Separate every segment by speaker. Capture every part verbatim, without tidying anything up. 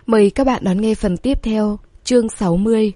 Speaker 1: Mời các bạn đón nghe phần tiếp theo, chương sáu mươi.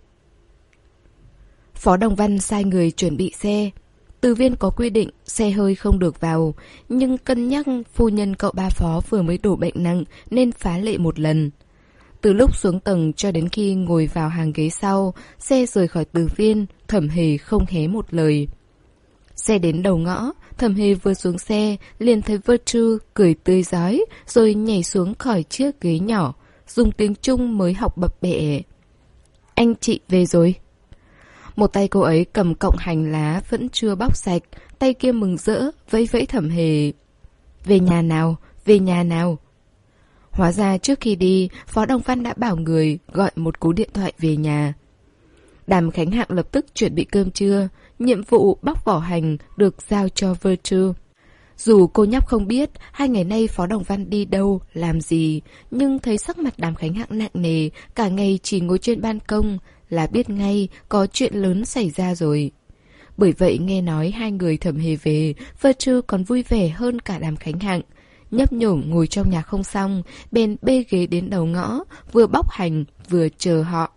Speaker 1: Phó Đồng Văn sai người chuẩn bị xe. Từ viên có quy định xe hơi không được vào, nhưng cân nhắc phu nhân cậu ba Phó vừa mới đổ bệnh nặng nên phá lệ một lần. Từ lúc xuống tầng cho đến khi ngồi vào hàng ghế sau, xe rời khỏi Từ viên, Thẩm Hề không hé một lời. Xe đến đầu ngõ, Thẩm Hề vừa xuống xe liền thấy Virtue cười tươi rói rồi nhảy xuống khỏi chiếc ghế nhỏ, dùng tiếng Trung mới học bập bẹ. Anh chị về rồi. Một tay cô ấy cầm cọng hành lá vẫn chưa bóc sạch, tay kia mừng rỡ, vẫy vẫy Thẩm Hề. Về nhà nào, về nhà nào. Hóa ra trước khi đi, Phó Đồng Văn đã bảo người gọi một cú điện thoại về nhà. Đàm Khánh Hạng lập tức chuẩn bị cơm trưa, nhiệm vụ bóc vỏ hành được giao cho Virtue. Dù cô nhóc không biết hai ngày nay Phó Đồng Văn đi đâu, làm gì, nhưng thấy sắc mặt Đàm Khánh Hạng nặng nề, cả ngày chỉ ngồi trên ban công, là biết ngay có chuyện lớn xảy ra rồi. Bởi vậy nghe nói hai người Thẩm Hề về, Virtue còn vui vẻ hơn cả Đàm Khánh Hạng. Nhấp nhổm ngồi trong nhà không xong, bèn bê ghế đến đầu ngõ, vừa bóc hành vừa chờ họ.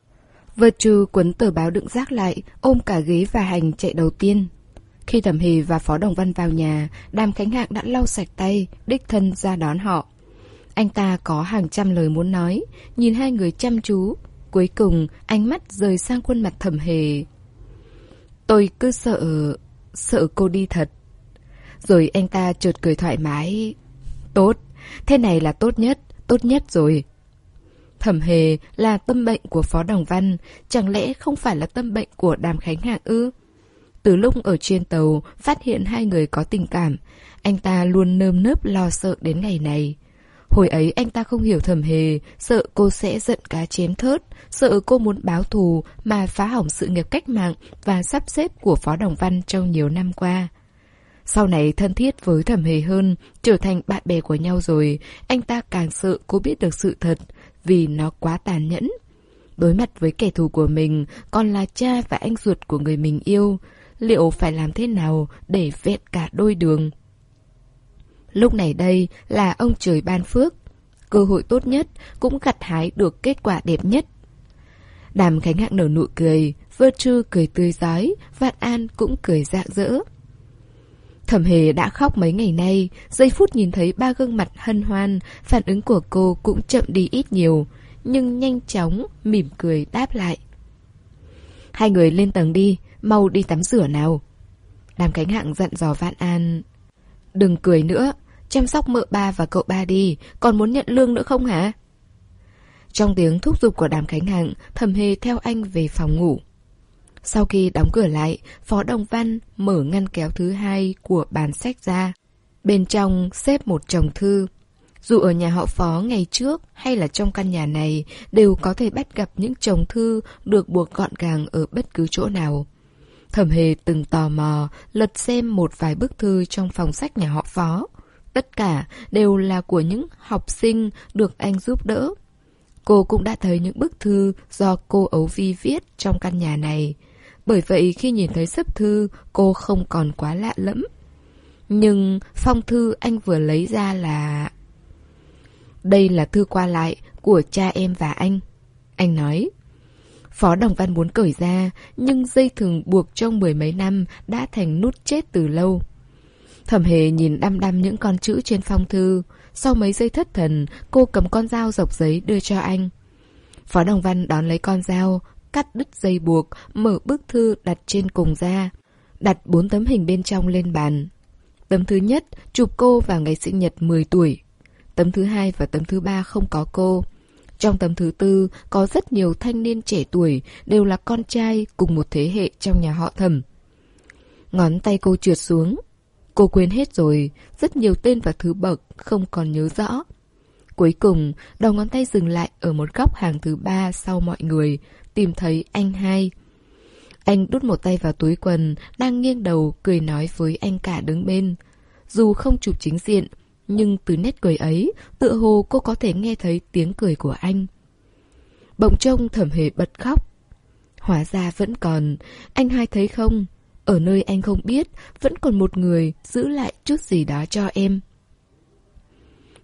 Speaker 1: Virtue quấn tờ báo đựng rác lại, ôm cả ghế và hành chạy đầu tiên. Khi Thẩm Hề và Phó Đồng Văn vào nhà, Đàm Khánh Hạng đã lau sạch tay, đích thân ra đón họ. Anh ta có hàng trăm lời muốn nói, nhìn hai người chăm chú. Cuối cùng, ánh mắt rời sang khuôn mặt Thẩm Hề. Tôi cứ sợ... sợ cô đi thật. Rồi anh ta chợt cười thoải mái. Tốt, thế này là tốt nhất, tốt nhất rồi. Thẩm Hề là tâm bệnh của Phó Đồng Văn, chẳng lẽ không phải là tâm bệnh của Đàm Khánh Hạng ư? Từ lúc ở trên tàu phát hiện hai người có tình cảm, anh ta luôn nơm nớp lo sợ đến ngày này. Hồi ấy anh ta không hiểu Thẩm Hề, sợ cô sẽ giận cá chém thớt, sợ cô muốn báo thù mà phá hỏng sự nghiệp cách mạng và sắp xếp của Phó Đồng Văn trong nhiều năm qua. Sau này thân thiết với Thẩm Hề hơn, trở thành bạn bè của nhau rồi, anh ta càng sợ cô biết được sự thật, vì nó quá tàn nhẫn. Đối mặt với kẻ thù của mình, còn là cha và anh ruột của người mình yêu, liệu phải làm thế nào để vẹn cả đôi đường? Lúc này đây là ông trời ban phước, cơ hội tốt nhất cũng gặt hái được kết quả đẹp nhất. Đàm Khánh Hạng nở nụ cười, Virtue cười tươi rói, Vạn An cũng cười rạng rỡ. Thẩm Hề đã khóc mấy ngày nay, giây phút nhìn thấy ba gương mặt hân hoan, phản ứng của cô cũng chậm đi ít nhiều, nhưng nhanh chóng mỉm cười đáp lại. Hai người lên tầng đi, mau đi tắm rửa nào. Đàm Khánh Hạng dặn dò Vạn An. Đừng cười nữa, chăm sóc mợ ba và cậu ba đi, còn muốn nhận lương nữa không hả? Trong tiếng thúc giục của Đàm Khánh Hạng, Thẩm Hề theo anh về phòng ngủ. Sau khi đóng cửa lại, Phó Đồng Văn mở ngăn kéo thứ hai của bàn sách ra. Bên trong xếp một chồng thư. Dù ở nhà họ Phó ngày trước hay là trong căn nhà này, đều có thể bắt gặp những chồng thư được buộc gọn gàng ở bất cứ chỗ nào. Thẩm Hề từng tò mò lật xem một vài bức thư trong phòng sách nhà họ Phó. Tất cả đều là của những học sinh được anh giúp đỡ. Cô cũng đã thấy những bức thư do cô Ấu Vi viết trong căn nhà này. Bởi vậy khi nhìn thấy xấp thư, cô không còn quá lạ lẫm. Nhưng phong thư anh vừa lấy ra là... Đây là thư qua lại của cha em và anh. Anh nói. Phó Đồng Văn muốn cởi ra, nhưng dây thừng buộc trong mười mấy năm đã thành nút chết từ lâu. Thẩm Hề nhìn đăm đăm những con chữ trên phong thư. Sau mấy giây thất thần, cô cầm con dao dọc giấy đưa cho anh. Phó Đồng Văn đón lấy con dao, cắt đứt dây buộc, mở bức thư đặt trên cùng ra. Đặt bốn tấm hình bên trong lên bàn. Tấm thứ nhất chụp cô vào ngày sinh nhật mười tuổi. Tấm thứ hai và tấm thứ ba không có cô. Trong tấm thứ tư có rất nhiều thanh niên trẻ tuổi, đều là con trai cùng một thế hệ trong nhà họ Thẩm. Ngón tay cô trượt xuống. Cô quên hết rồi, rất nhiều tên và thứ bậc không còn nhớ rõ. Cuối cùng, đầu ngón tay dừng lại ở một góc hàng thứ ba sau mọi người, tìm thấy anh hai. Anh đút một tay vào túi quần, đang nghiêng đầu cười nói với anh cả đứng bên. Dù không chụp chính diện, nhưng từ nét cười ấy, tựa hồ cô có thể nghe thấy tiếng cười của anh. Bỗng trông Thẩm Hề bật khóc. Hóa ra vẫn còn, anh hai thấy không? Ở nơi anh không biết, vẫn còn một người giữ lại chút gì đó cho em.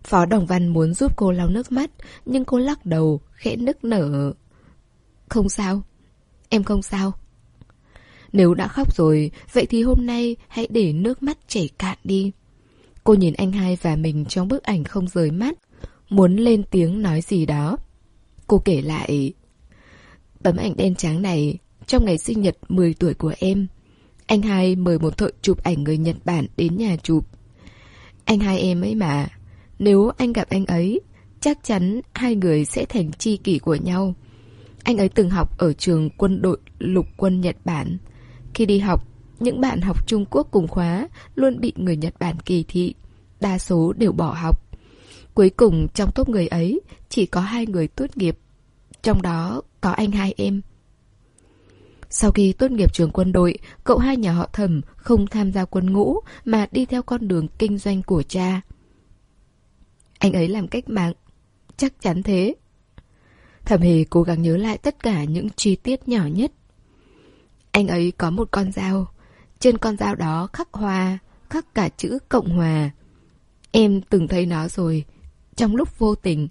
Speaker 1: Phó Đồng Văn muốn giúp cô lau nước mắt, nhưng cô lắc đầu, khẽ nức nở. Không sao, em không sao. Nếu đã khóc rồi, vậy thì hôm nay hãy để nước mắt chảy cạn đi. Cô nhìn anh hai và mình trong bức ảnh không rời mắt, muốn lên tiếng nói gì đó. Cô kể lại. Tấm ảnh đen trắng này, trong ngày sinh nhật mười tuổi của em, anh hai mời một thợ chụp ảnh người Nhật Bản đến nhà chụp. Anh hai em ấy mà, nếu anh gặp anh ấy, chắc chắn hai người sẽ thành tri kỷ của nhau. Anh ấy từng học ở trường quân đội lục quân Nhật Bản. Khi đi học, những bạn học Trung Quốc cùng khóa luôn bị người Nhật Bản kỳ thị, đa số đều bỏ học. Cuối cùng trong top người ấy chỉ có hai người tốt nghiệp, trong đó có anh hai em. Sau khi tốt nghiệp trường quân đội, cậu hai nhà họ Thẩm không tham gia quân ngũ mà đi theo con đường kinh doanh của cha. Anh ấy làm cách mạng, chắc chắn thế. Thẩm Hề cố gắng nhớ lại tất cả những chi tiết nhỏ nhất. Anh ấy có một con dao, trên con dao đó khắc hoa, khắc cả chữ Cộng Hòa. Em từng thấy nó rồi, trong lúc vô tình.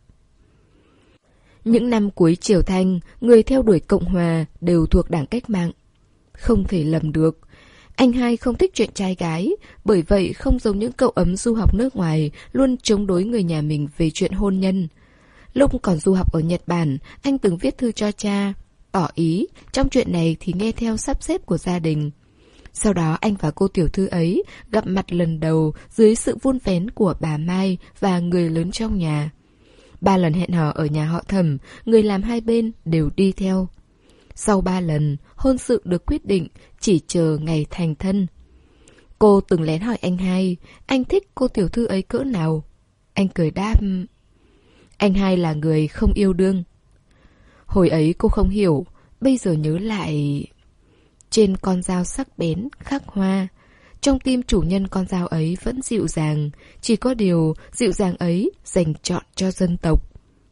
Speaker 1: Những năm cuối Triều Thanh, người theo đuổi Cộng Hòa đều thuộc đảng cách mạng. Không thể lầm được. Anh hai không thích chuyện trai gái, bởi vậy không giống những cậu ấm du học nước ngoài luôn chống đối người nhà mình về chuyện hôn nhân. Lúc còn du học ở Nhật Bản, anh từng viết thư cho cha, tỏ ý trong chuyện này thì nghe theo sắp xếp của gia đình. Sau đó anh và cô tiểu thư ấy gặp mặt lần đầu dưới sự vun vén của bà Mai và người lớn trong nhà. Ba lần hẹn hò ở nhà họ Thẩm, người làm hai bên đều đi theo. Sau ba lần, hôn sự được quyết định, chỉ chờ ngày thành thân. Cô từng lén hỏi anh hai, anh thích cô tiểu thư ấy cỡ nào? Anh cười đáp, anh hai là người không yêu đương. Hồi ấy cô không hiểu, bây giờ nhớ lại. Trên con dao sắc bén, khắc hoa. Trong tim chủ nhân con dao ấy vẫn dịu dàng, chỉ có điều dịu dàng ấy dành trọn cho dân tộc.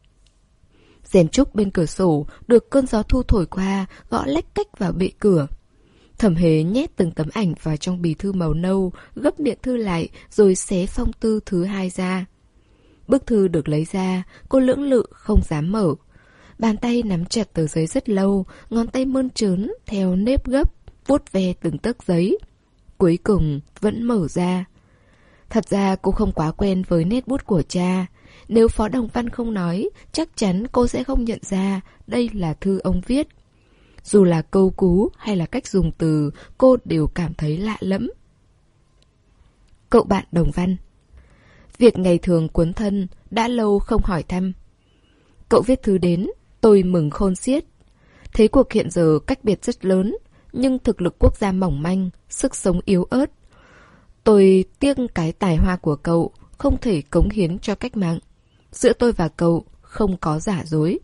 Speaker 1: Rèm trúc bên cửa sổ được cơn gió thu thổi qua, gõ lách cách vào bệ cửa. Thẩm Hề nhét từng tấm ảnh vào trong bì thư màu nâu, gấp miệng thư lại rồi xé phong thư thứ hai ra. Bức thư được lấy ra, cô lưỡng lự không dám mở. Bàn tay nắm chặt tờ giấy rất lâu, ngón tay mơn trớn theo nếp gấp, vuốt ve từng tấc giấy. Cuối cùng vẫn mở ra. Thật ra cô không quá quen với nét bút của cha. Nếu Phó Đồng Văn không nói, chắc chắn cô sẽ không nhận ra đây là thư ông viết. Dù là câu cú hay là cách dùng từ, cô đều cảm thấy lạ lẫm. Cậu bạn Đồng Văn. Việc ngày thường cuốn thân, đã lâu không hỏi thăm. Cậu viết thư đến, tôi mừng khôn xiết. Thế cuộc hiện giờ cách biệt rất lớn, nhưng thực lực quốc gia mỏng manh, sức sống yếu ớt. Tôi tiếc cái tài hoa của cậu, không thể cống hiến cho cách mạng. Giữa tôi và cậu không có giả dối.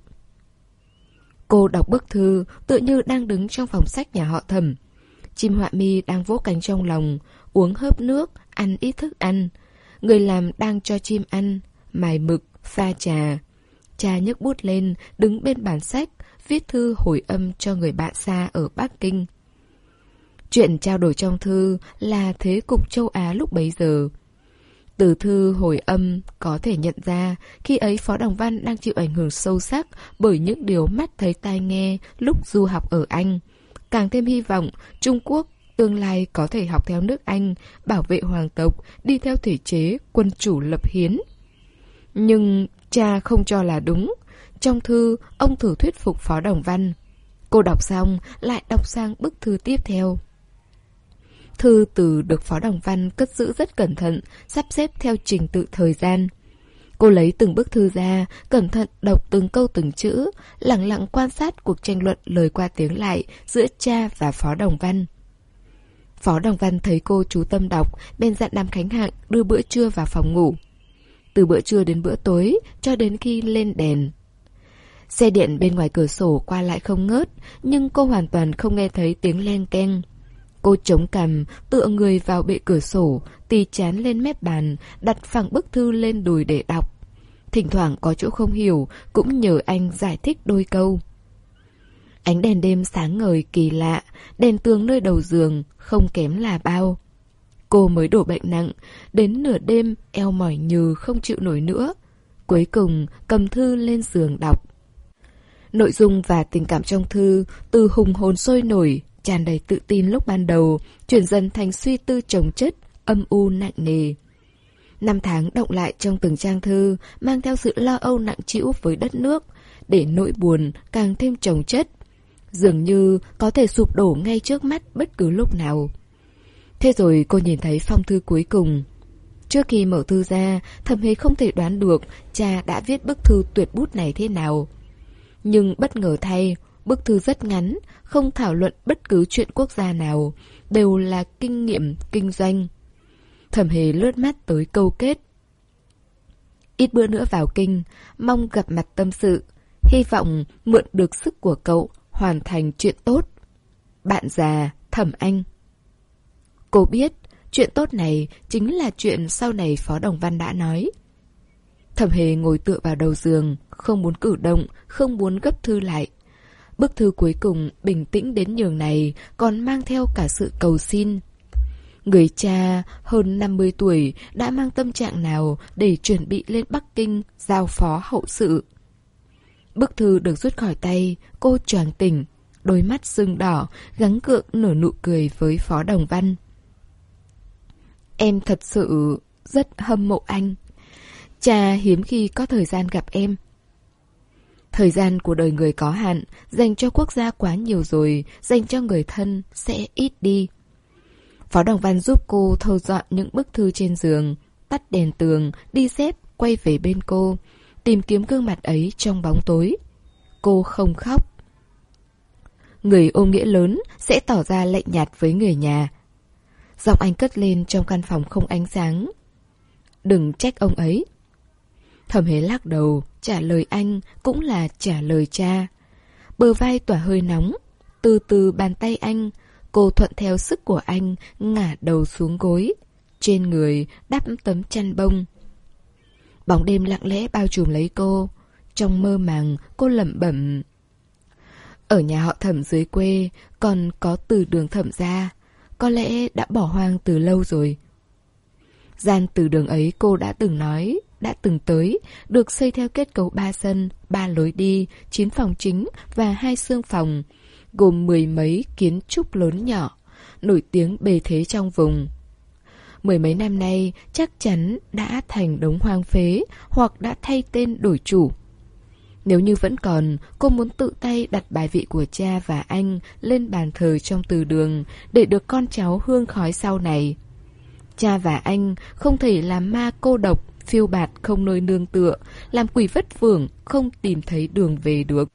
Speaker 1: Cô đọc bức thư tựa như đang đứng trong phòng sách nhà họ Thẩm. Chim họa mi đang vỗ cánh trong lòng, uống hớp nước, ăn ít thức ăn. Người làm đang cho chim ăn, mài mực, pha trà. Cha nhấc bút lên, đứng bên bàn sách, viết thư hồi âm cho người bạn xa ở Bắc Kinh. Chuyện trao đổi trong thư là thế cục châu Á lúc bấy giờ. Từ thư hồi âm có thể nhận ra khi ấy Phó Đồng Văn đang chịu ảnh hưởng sâu sắc bởi những điều mắt thấy tai nghe lúc du học ở Anh. Càng thêm hy vọng Trung Quốc tương lai có thể học theo nước Anh, bảo vệ hoàng tộc, đi theo thể chế quân chủ lập hiến. Nhưng cha không cho là đúng. Trong thư, ông thử thuyết phục Phó Đồng Văn. Cô đọc xong, lại đọc sang bức thư tiếp theo. Thư từ được Phó Đồng Văn cất giữ rất cẩn thận, sắp xếp theo trình tự thời gian. Cô lấy từng bức thư ra, cẩn thận đọc từng câu từng chữ, lặng lặng quan sát cuộc tranh luận lời qua tiếng lại giữa cha và Phó Đồng Văn. Phó Đồng Văn thấy cô chú tâm đọc, bên dặn Đàm Khánh Hạng đưa bữa trưa vào phòng ngủ. Từ bữa trưa đến bữa tối, cho đến khi lên đèn. Xe điện bên ngoài cửa sổ qua lại không ngớt, nhưng cô hoàn toàn không nghe thấy tiếng leng keng. Cô chống cằm, tựa người vào bệ cửa sổ, tì chán lên mép bàn, đặt phẳng bức thư lên đùi để đọc. Thỉnh thoảng có chỗ không hiểu, cũng nhờ anh giải thích đôi câu. Ánh đèn đêm sáng ngời kỳ lạ, đèn tường nơi đầu giường, không kém là bao. Cô mới đổ bệnh nặng, đến nửa đêm eo mỏi nhừ không chịu nổi nữa. Cuối cùng cầm thư lên giường đọc. Nội dung và tình cảm trong thư từ hùng hồn sôi nổi, tràn đầy tự tin lúc ban đầu, chuyển dần thành suy tư chồng chất, âm u nặng nề. Năm tháng động lại trong từng trang thư, mang theo sự lo âu nặng trĩu với đất nước, để nỗi buồn càng thêm chồng chất, dường như có thể sụp đổ ngay trước mắt bất cứ lúc nào. Thế rồi cô nhìn thấy phong thư cuối cùng. Trước khi mở thư ra, Thẩm Hề không thể đoán được cha đã viết bức thư tuyệt bút này thế nào. Nhưng bất ngờ thay, bức thư rất ngắn, không thảo luận bất cứ chuyện quốc gia nào, đều là kinh nghiệm kinh doanh. Thẩm Hề lướt mắt tới câu kết. Ít bữa nữa vào kinh, mong gặp mặt tâm sự, hy vọng mượn được sức của cậu, hoàn thành chuyện tốt. Bạn già, Thẩm Anh. Cô biết, chuyện tốt này chính là chuyện sau này Phó Đồng Văn đã nói. Thẩm Hề ngồi tựa vào đầu giường, không muốn cử động, không muốn gấp thư lại. Bức thư cuối cùng bình tĩnh đến nhường này, còn mang theo cả sự cầu xin. Người cha hơn năm mươi tuổi đã mang tâm trạng nào để chuẩn bị lên Bắc Kinh giao phó hậu sự. Bức thư được rút khỏi tay, cô choàng tỉnh, đôi mắt sưng đỏ, gắng gượng nở nụ cười với Phó Đồng Văn. Em thật sự rất hâm mộ anh. Cha hiếm khi có thời gian gặp em. Thời gian của đời người có hạn, dành cho quốc gia quá nhiều rồi, dành cho người thân sẽ ít đi. Phó Đồng Văn giúp cô thâu dọn những bức thư trên giường, tắt đèn tường, đi dép, quay về bên cô, tìm kiếm gương mặt ấy trong bóng tối. Cô không khóc. Người ôm nghĩa lớn sẽ tỏ ra lạnh nhạt với người nhà. Giọng anh cất lên trong căn phòng không ánh sáng. Đừng trách ông ấy. Thẩm Hề lắc đầu, trả lời anh cũng là trả lời cha. Bờ vai tỏa hơi nóng, từ từ bàn tay anh, cô thuận theo sức của anh, ngả đầu xuống gối. Trên người đắp tấm chăn bông. Bóng đêm lặng lẽ bao trùm lấy cô. Trong mơ màng, cô lẩm bẩm. Ở nhà họ Thẩm dưới quê, còn có từ đường Thẩm gia. Có lẽ đã bỏ hoang từ lâu rồi. Gian từ đường ấy cô đã từng nói, đã từng tới, được xây theo kết cấu ba sân, ba lối đi, chín phòng chính và hai xương phòng, gồm mười mấy kiến trúc lớn nhỏ, nổi tiếng bề thế trong vùng. Mười mấy năm nay chắc chắn đã thành đống hoang phế hoặc đã thay tên đổi chủ. Nếu như vẫn còn, cô muốn tự tay đặt bài vị của cha và anh lên bàn thờ trong từ đường để được con cháu hương khói sau này. Cha và anh không thể làm ma cô độc, phiêu bạt không nơi nương tựa, làm quỷ vất vưởng không tìm thấy đường về được.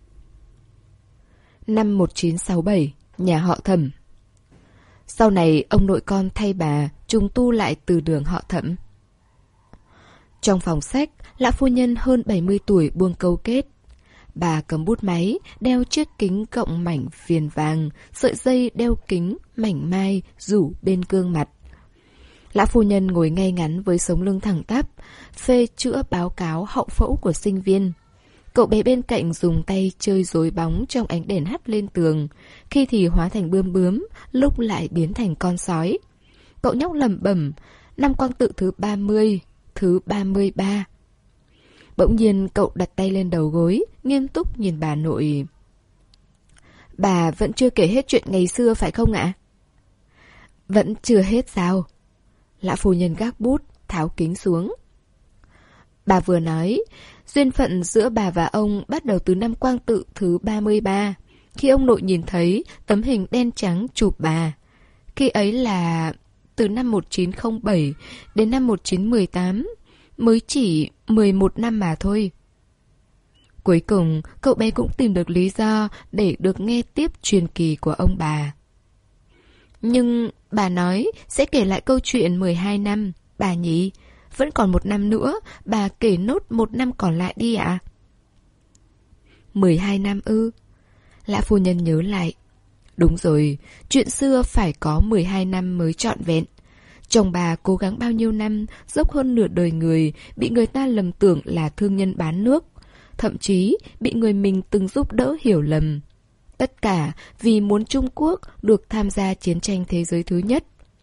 Speaker 1: Năm một nghìn chín trăm sáu mươi bảy, nhà họ Thẩm. Sau này ông nội con thay bà trùng tu lại từ đường họ Thẩm. Trong phòng sách, lão phu nhân hơn bảy mươi tuổi buông câu kết. Bà cầm bút máy, đeo chiếc kính cộng mảnh viền vàng, sợi dây đeo kính, mảnh mai, rủ bên gương mặt. Lão phu nhân ngồi ngay ngắn với sống lưng thẳng tắp, phê chữa báo cáo hậu phẫu của sinh viên. Cậu bé bên cạnh dùng tay chơi rối bóng trong ánh đèn hắt lên tường, khi thì hóa thành bươm bướm, lúc lại biến thành con sói. Cậu nhóc lẩm bẩm, năm quang tự thứ ba mươi, thứ ba mươi ba. Bỗng nhiên cậu đặt tay lên đầu gối, nghiêm túc nhìn bà nội. Bà vẫn chưa kể hết chuyện ngày xưa phải không ạ? Vẫn chưa hết sao? Lão phu nhân gác bút, tháo kính xuống. Bà vừa nói, duyên phận giữa bà và ông bắt đầu từ năm quang tự thứ ba mươi ba, khi ông nội nhìn thấy tấm hình đen trắng chụp bà. Khi ấy là từ năm một nghìn chín trăm lẻ bảy đến năm một nghìn chín trăm mười tám, mới chỉ mười một năm mà thôi. Cuối cùng, cậu bé cũng tìm được lý do để được nghe tiếp truyền kỳ của ông bà. Nhưng bà nói sẽ kể lại câu chuyện mười hai năm, bà nhỉ? Vẫn còn một năm nữa, bà kể nốt một năm còn lại đi ạ. mười hai năm ư? Lão phu nhân nhớ lại. Đúng rồi, chuyện xưa phải có mười hai năm mới trọn vẹn. Chồng bà cố gắng bao nhiêu năm, dốc hơn nửa đời người, bị người ta lầm tưởng là thương nhân bán nước. Thậm chí bị người mình từng giúp đỡ hiểu lầm. Tất cả vì muốn Trung Quốc được tham gia chiến tranh thế giới thứ nhất.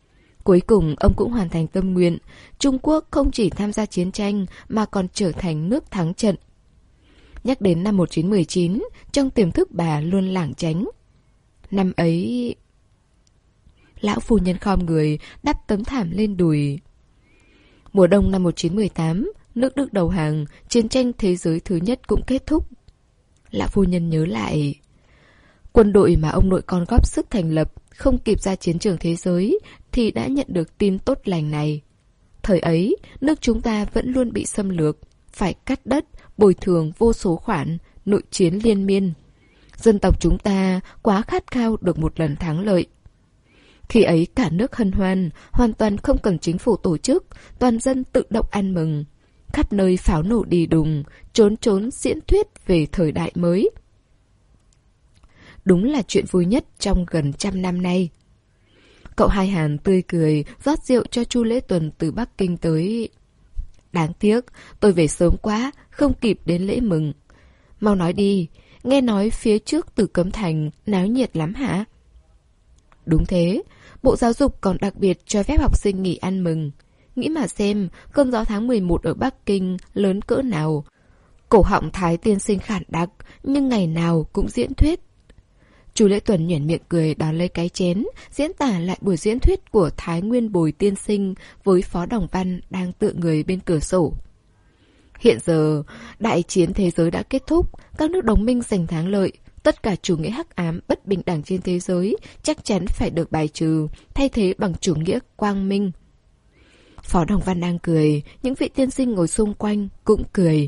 Speaker 1: Cuối cùng ông cũng hoàn thành tâm nguyện. Trung Quốc không chỉ tham gia chiến tranh mà còn trở thành nước thắng trận. Nhắc đến năm một nghìn chín trăm mười chín, trong tiềm thức bà luôn lảng tránh. Năm ấy... Lão phu nhân khom người, đắp tấm thảm lên đùi. Mùa đông năm một nghìn chín trăm mười tám, nước Đức đầu hàng, chiến tranh thế giới thứ nhất cũng kết thúc. Lão phu nhân nhớ lại, quân đội mà ông nội con góp sức thành lập không kịp ra chiến trường thế giới thì đã nhận được tin tốt lành này. Thời ấy, nước chúng ta vẫn luôn bị xâm lược, phải cắt đất, bồi thường vô số khoản, nội chiến liên miên. Dân tộc chúng ta quá khát khao được một lần thắng lợi. Khi ấy cả nước hân hoan, hoàn toàn không cần chính phủ tổ chức, toàn dân tự động ăn mừng. Khắp nơi pháo nổ đi đùng, trốn trốn diễn thuyết về thời đại mới. Đúng là chuyện vui nhất trong gần trăm năm nay. Cậu Hai Hàn tươi cười, rót rượu cho Chu Lễ Tuần từ Bắc Kinh tới. Đáng tiếc, tôi về sớm quá, không kịp đến lễ mừng. Mau nói đi, nghe nói phía trước Tử Cấm Thành náo nhiệt lắm hả? Đúng thế, Bộ Giáo dục còn đặc biệt cho phép học sinh nghỉ ăn mừng. Nghĩ mà xem, cơn gió tháng mười một ở Bắc Kinh lớn cỡ nào. Cổ họng Thái tiên sinh khản đặc, nhưng ngày nào cũng diễn thuyết. Chu Lễ Tuần nhoẻn miệng cười đón lấy cái chén, diễn tả lại buổi diễn thuyết của Thái Nguyên Bồi tiên sinh với Phó Đồng Văn đang tựa người bên cửa sổ. Hiện giờ, đại chiến thế giới đã kết thúc, các nước đồng minh giành thắng lợi. Tất cả chủ nghĩa hắc ám, bất bình đẳng trên thế giới chắc chắn phải được bài trừ, thay thế bằng chủ nghĩa quang minh. Phó Đồng Văn đang cười, những vị tiên sinh ngồi xung quanh cũng cười.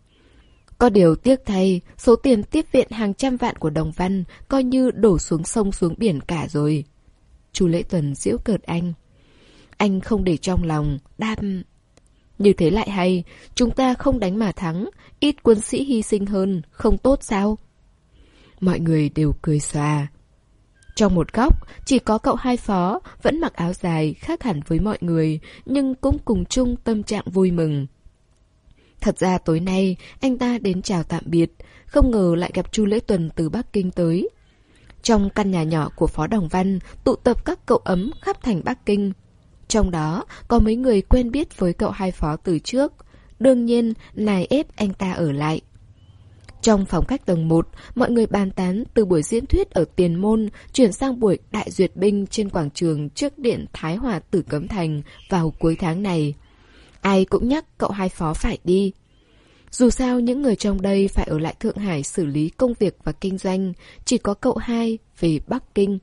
Speaker 1: Có điều tiếc thay, số tiền tiếp viện hàng trăm vạn của Đồng Văn coi như đổ xuống sông xuống biển cả rồi. Chu Lễ Tuần giễu cợt anh. Anh không để trong lòng, đáp. Như thế lại hay, chúng ta không đánh mà thắng, ít quân sĩ hy sinh hơn, không tốt sao? Mọi người đều cười xòa. Trong một góc, chỉ có cậu Hai Phó vẫn mặc áo dài khác hẳn với mọi người, nhưng cũng cùng chung tâm trạng vui mừng. Thật ra tối nay, anh ta đến chào tạm biệt, không ngờ lại gặp Chu Lễ Tuần từ Bắc Kinh tới. Trong căn nhà nhỏ của Phó Đồng Văn, tụ tập các cậu ấm khắp thành Bắc Kinh. Trong đó, có mấy người quen biết với cậu Hai Phó từ trước, đương nhiên nài ép anh ta ở lại. Trong phòng khách tầng một, mọi người bàn tán từ buổi diễn thuyết ở Tiền Môn chuyển sang buổi đại duyệt binh trên quảng trường trước điện Thái Hòa Tử Cấm Thành vào cuối tháng này. Ai cũng nhắc cậu Hai Phó phải đi. Dù sao những người trong đây phải ở lại Thượng Hải xử lý công việc và kinh doanh, chỉ có cậu Hai về Bắc Kinh.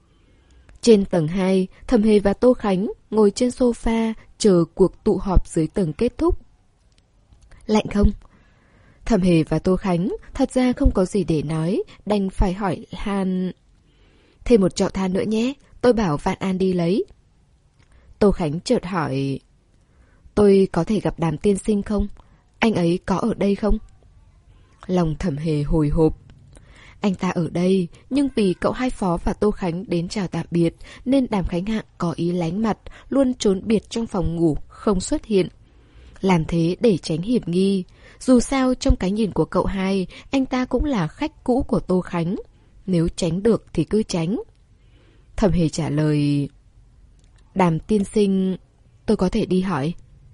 Speaker 1: Trên tầng hai, Thẩm Hề và Tô Khánh ngồi trên sofa chờ cuộc tụ họp dưới tầng kết thúc. Lạnh không? Thẩm Hề và Tô Khánh thật ra không có gì để nói, đành phải hỏi han. Thêm một chậu than nữa nhé, tôi bảo Vạn An đi lấy. Tô Khánh chợt hỏi. Tôi có thể gặp Đàm tiên sinh không? Anh ấy có ở đây không? Lòng Thẩm Hề hồi hộp. Anh ta ở đây, nhưng vì cậu Hai Phó và Tô Khánh đến chào tạm biệt, nên Đàm Khánh Hạng có ý lánh mặt, luôn trốn biệt trong phòng ngủ, không xuất hiện. Làm thế để tránh hiểm nghi. Dù sao trong cái nhìn của cậu Hai, anh ta cũng là khách cũ của Tô Khánh. Nếu tránh được thì cứ tránh. Thẩm Hề trả lời. Đàm tiên sinh, tôi có thể đi hỏi.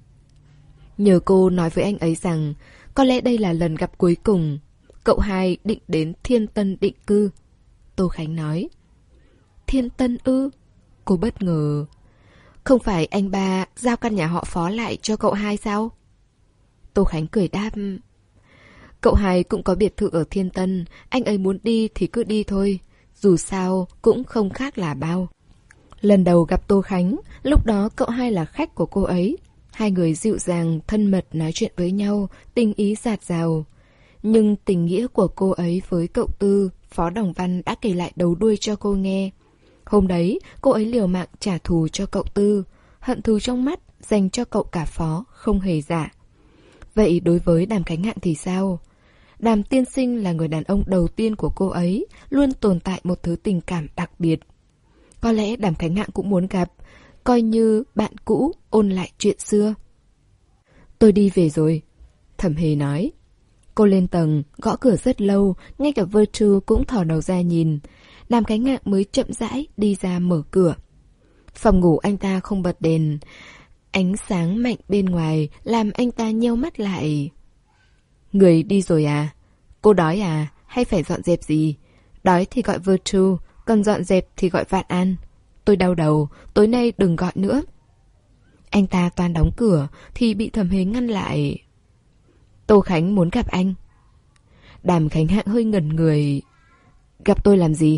Speaker 1: Nhờ cô nói với anh ấy rằng có lẽ đây là lần gặp cuối cùng. Cậu Hai định đến Thiên Tân định cư. Tô Khánh nói. Thiên Tân ư? Cô bất ngờ. Không phải anh ba giao căn nhà họ Phó lại cho cậu Hai sao? Tô Khánh cười đáp. Cậu Hai cũng có biệt thự ở Thiên Tân, anh ấy muốn đi thì cứ đi thôi. Dù sao cũng không khác là bao. Lần đầu gặp Tô Khánh, lúc đó cậu Hai là khách của cô ấy. Hai người dịu dàng, thân mật nói chuyện với nhau, tình ý dạt dào. Nhưng tình nghĩa của cô ấy với cậu Tư, Phó Đồng Văn đã kể lại đầu đuôi cho cô nghe. Hôm đấy, cô ấy liều mạng trả thù cho cậu Tư, hận thù trong mắt, dành cho cậu cả Phó, không hề giả. Vậy đối với Đàm Khánh Hạng thì sao? Đàm tiên sinh là người đàn ông đầu tiên của cô ấy, luôn tồn tại một thứ tình cảm đặc biệt. Có lẽ Đàm Khánh Hạng cũng muốn gặp, coi như bạn cũ ôn lại chuyện xưa. Tôi đi về rồi, Thẩm Hề nói. Cô lên tầng, gõ cửa rất lâu, ngay cả Virtue cũng thò đầu ra nhìn. Đàm Khánh Hạng mới chậm rãi đi ra mở cửa. Phòng ngủ anh ta không bật đèn. Ánh sáng mạnh bên ngoài làm anh ta nheo mắt lại. Người đi rồi à? Cô đói à? Hay phải dọn dẹp gì? Đói thì gọi Virtu, còn dọn dẹp thì gọi Vạn An. Tôi đau đầu, tối nay đừng gọi nữa. Anh ta toan đóng cửa thì bị Thẩm Hề ngăn lại. Tô Khánh muốn gặp anh. Đàm Khánh Hạng hơi ngẩn người. Gặp tôi làm gì?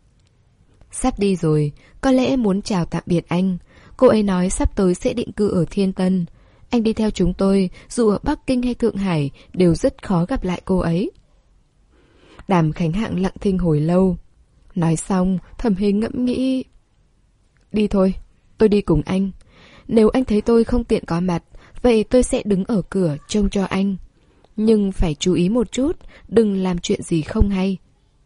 Speaker 1: Sắp đi rồi, có lẽ muốn chào tạm biệt anh. Cô ấy nói sắp tới sẽ định cư ở Thiên Tân. Anh đi theo chúng tôi, dù ở Bắc Kinh hay Thượng Hải, đều rất khó gặp lại cô ấy. Đàm Khánh Hạng lặng thinh hồi lâu. Nói xong, Thẩm Hề ngẫm nghĩ. Đi thôi, tôi đi cùng anh. Nếu anh thấy tôi không tiện có mặt, vậy tôi sẽ đứng ở cửa trông cho anh. Nhưng phải chú ý một chút, đừng làm chuyện gì không hay.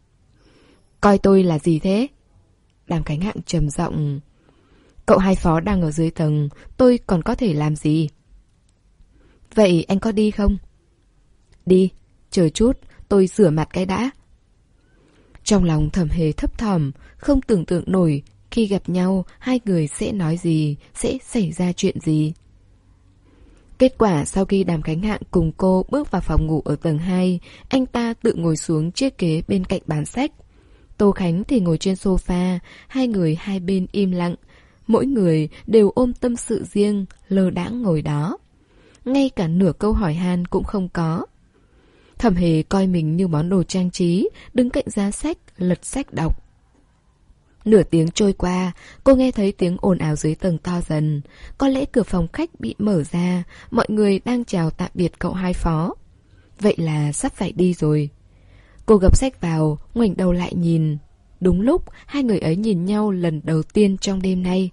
Speaker 1: Coi tôi là gì thế? Đàm Khánh Hạng trầm giọng. Cậu hai phó đang ở dưới tầng, tôi còn có thể làm gì? Vậy anh có đi không? Đi, chờ chút, tôi rửa mặt cái đã. Trong lòng Thẩm Hề thấp thỏm, không tưởng tượng nổi khi gặp nhau hai người sẽ nói gì, sẽ xảy ra chuyện gì. Kết quả sau khi Đàm Khánh Hạng cùng cô bước vào phòng ngủ ở tầng hai, anh ta tự ngồi xuống chiếc ghế bên cạnh bàn sách. Tô Khánh thì ngồi trên sofa, hai người hai bên im lặng. Mỗi người đều ôm tâm sự riêng, lơ đãng ngồi đó. Ngay cả nửa câu hỏi han cũng không có. Thẩm Hề coi mình như món đồ trang trí, đứng cạnh giá sách, lật sách đọc. Nửa tiếng trôi qua, cô nghe thấy tiếng ồn ào dưới tầng to dần. Có lẽ cửa phòng khách bị mở ra, mọi người đang chào tạm biệt cậu hai phó. Vậy là sắp phải đi rồi. Cô gập sách vào, ngoảnh đầu lại nhìn. Đúng lúc, hai người ấy nhìn nhau lần đầu tiên trong đêm nay.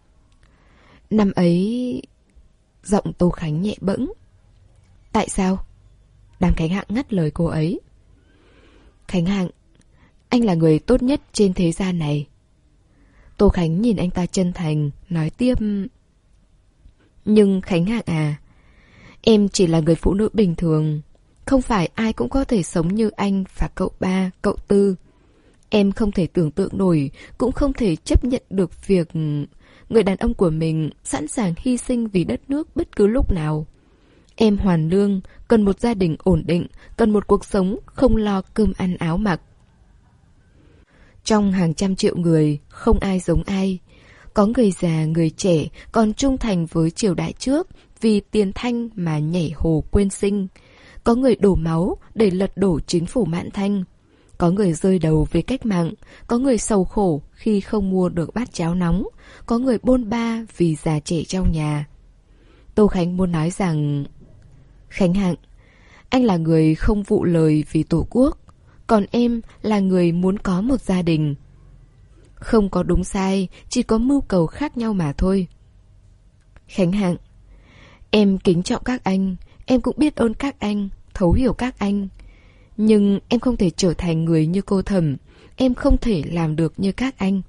Speaker 1: Năm ấy... Giọng Tô Khánh nhẹ bẫng. Tại sao? Đàm Khánh Hạng ngắt lời cô ấy. Khánh Hạng, anh là người tốt nhất trên thế gian này. Tô Khánh nhìn anh ta chân thành, nói tiếp. Nhưng Khánh Hạng à, em chỉ là người phụ nữ bình thường. Không phải ai cũng có thể sống như anh và cậu ba, cậu tư. Em không thể tưởng tượng nổi, cũng không thể chấp nhận được việc người đàn ông của mình sẵn sàng hy sinh vì đất nước bất cứ lúc nào. Em hoàn lương, cần một gia đình ổn định, cần một cuộc sống không lo cơm ăn áo mặc. Trong hàng trăm triệu người, không ai giống ai. Có người già, người trẻ còn trung thành với triều đại trước vì tiền thanh mà nhảy hồ quên sinh. Có người đổ máu để lật đổ chính phủ Mãn Thanh. Có người rơi đầu về cách mạng, có người sầu khổ khi không mua được bát cháo nóng, có người bôn ba vì già trẻ trong nhà. Tô Khánh muốn nói rằng... Khánh Hạng, anh là người không vụng lời vì Tổ quốc, còn em là người muốn có một gia đình. Không có đúng sai, chỉ có mưu cầu khác nhau mà thôi. Khánh Hạng, em kính trọng các anh, em cũng biết ơn các anh, thấu hiểu các anh. Nhưng em không thể trở thành người như cô Thẩm, em không thể làm được như các anh.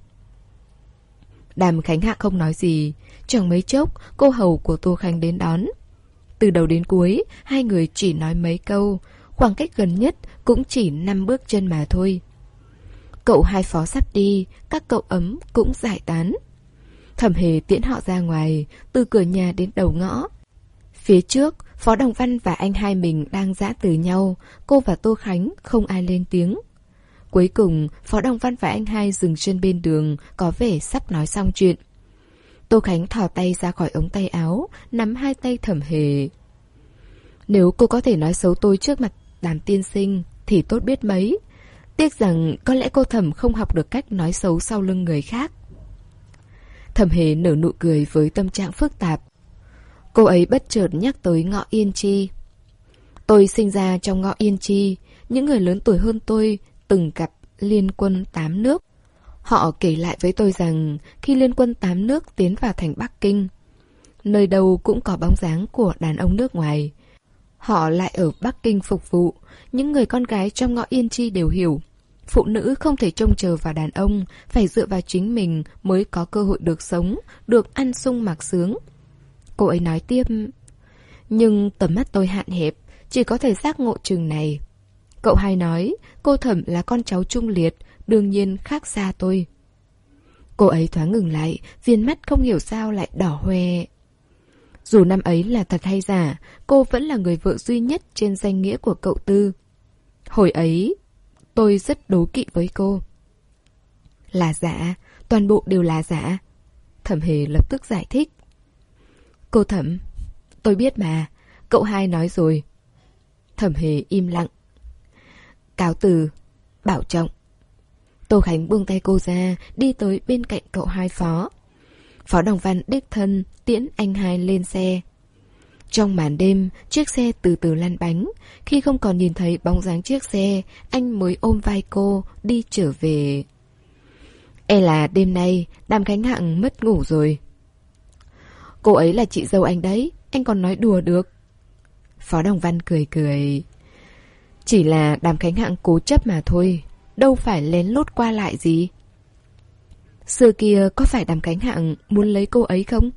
Speaker 1: Đàm Khánh Hạng không nói gì, chẳng mấy chốc cô hầu của Tô Khánh đến đón. Từ đầu đến cuối, hai người chỉ nói mấy câu, khoảng cách gần nhất cũng chỉ năm bước chân mà thôi. Cậu hai phó sắp đi, các cậu ấm cũng giải tán. Thẩm Hề tiễn họ ra ngoài, từ cửa nhà đến đầu ngõ. Phía trước, Phó Đồng Văn và anh hai mình đang giã từ nhau, cô và Tô Khánh không ai lên tiếng. Cuối cùng, Phó Đồng Văn và anh hai dừng chân bên đường, có vẻ sắp nói xong chuyện. Tô Khánh thò tay ra khỏi ống tay áo, nắm hai tay Thẩm Hề. Nếu cô có thể nói xấu tôi trước mặt Đàm tiên sinh thì tốt biết mấy. Tiếc rằng có lẽ cô Thẩm không học được cách nói xấu sau lưng người khác. Thẩm Hề nở nụ cười với tâm trạng phức tạp. Cô ấy bất chợt nhắc tới ngõ Yên Chi. Tôi sinh ra trong ngõ Yên Chi, những người lớn tuổi hơn tôi từng gặp liên quân tám nước. Họ kể lại với tôi rằng khi liên quân tám nước tiến vào thành Bắc Kinh, nơi đâu cũng có bóng dáng của đàn ông nước ngoài. Họ lại ở Bắc Kinh phục vụ. Những người con gái trong ngõ Yên Chi đều hiểu, phụ nữ không thể trông chờ vào đàn ông, phải dựa vào chính mình mới có cơ hội được sống, được ăn sung mặc sướng. Cô ấy nói tiếp, nhưng tầm mắt tôi hạn hẹp, chỉ có thể giác ngộ chừng này. Cậu hai nói, cô Thẩm là con cháu trung liệt, đương nhiên khác xa tôi. Cô ấy thoáng ngừng lại, viên mắt không hiểu sao lại đỏ hoe. Dù năm ấy là thật hay giả, cô vẫn là người vợ duy nhất trên danh nghĩa của cậu Tư. Hồi ấy, tôi rất đố kỵ với cô. Là giả, toàn bộ đều là giả. Thẩm Hề lập tức giải thích. Cô Thẩm, tôi biết mà, cậu hai nói rồi. Thẩm Hề im lặng. Cáo từ, bảo trọng. Tô Khánh buông tay cô ra, đi tới bên cạnh cậu hai Phó. Phó Đồng Văn đích thân tiễn anh hai lên xe. Trong màn đêm, chiếc xe từ từ lăn bánh. Khi không còn nhìn thấy bóng dáng chiếc xe, anh mới ôm vai cô đi trở về. E là đêm nay Đàm Khánh Hạng mất ngủ rồi. Cô ấy là chị dâu anh đấy, anh còn nói đùa được. Phó Đồng Văn cười cười. Chỉ là Đàm Khánh Hạng cố chấp mà thôi, đâu phải lén lút qua lại gì. Xưa kia có phải Đàm Khánh Hạng muốn lấy cô ấy không?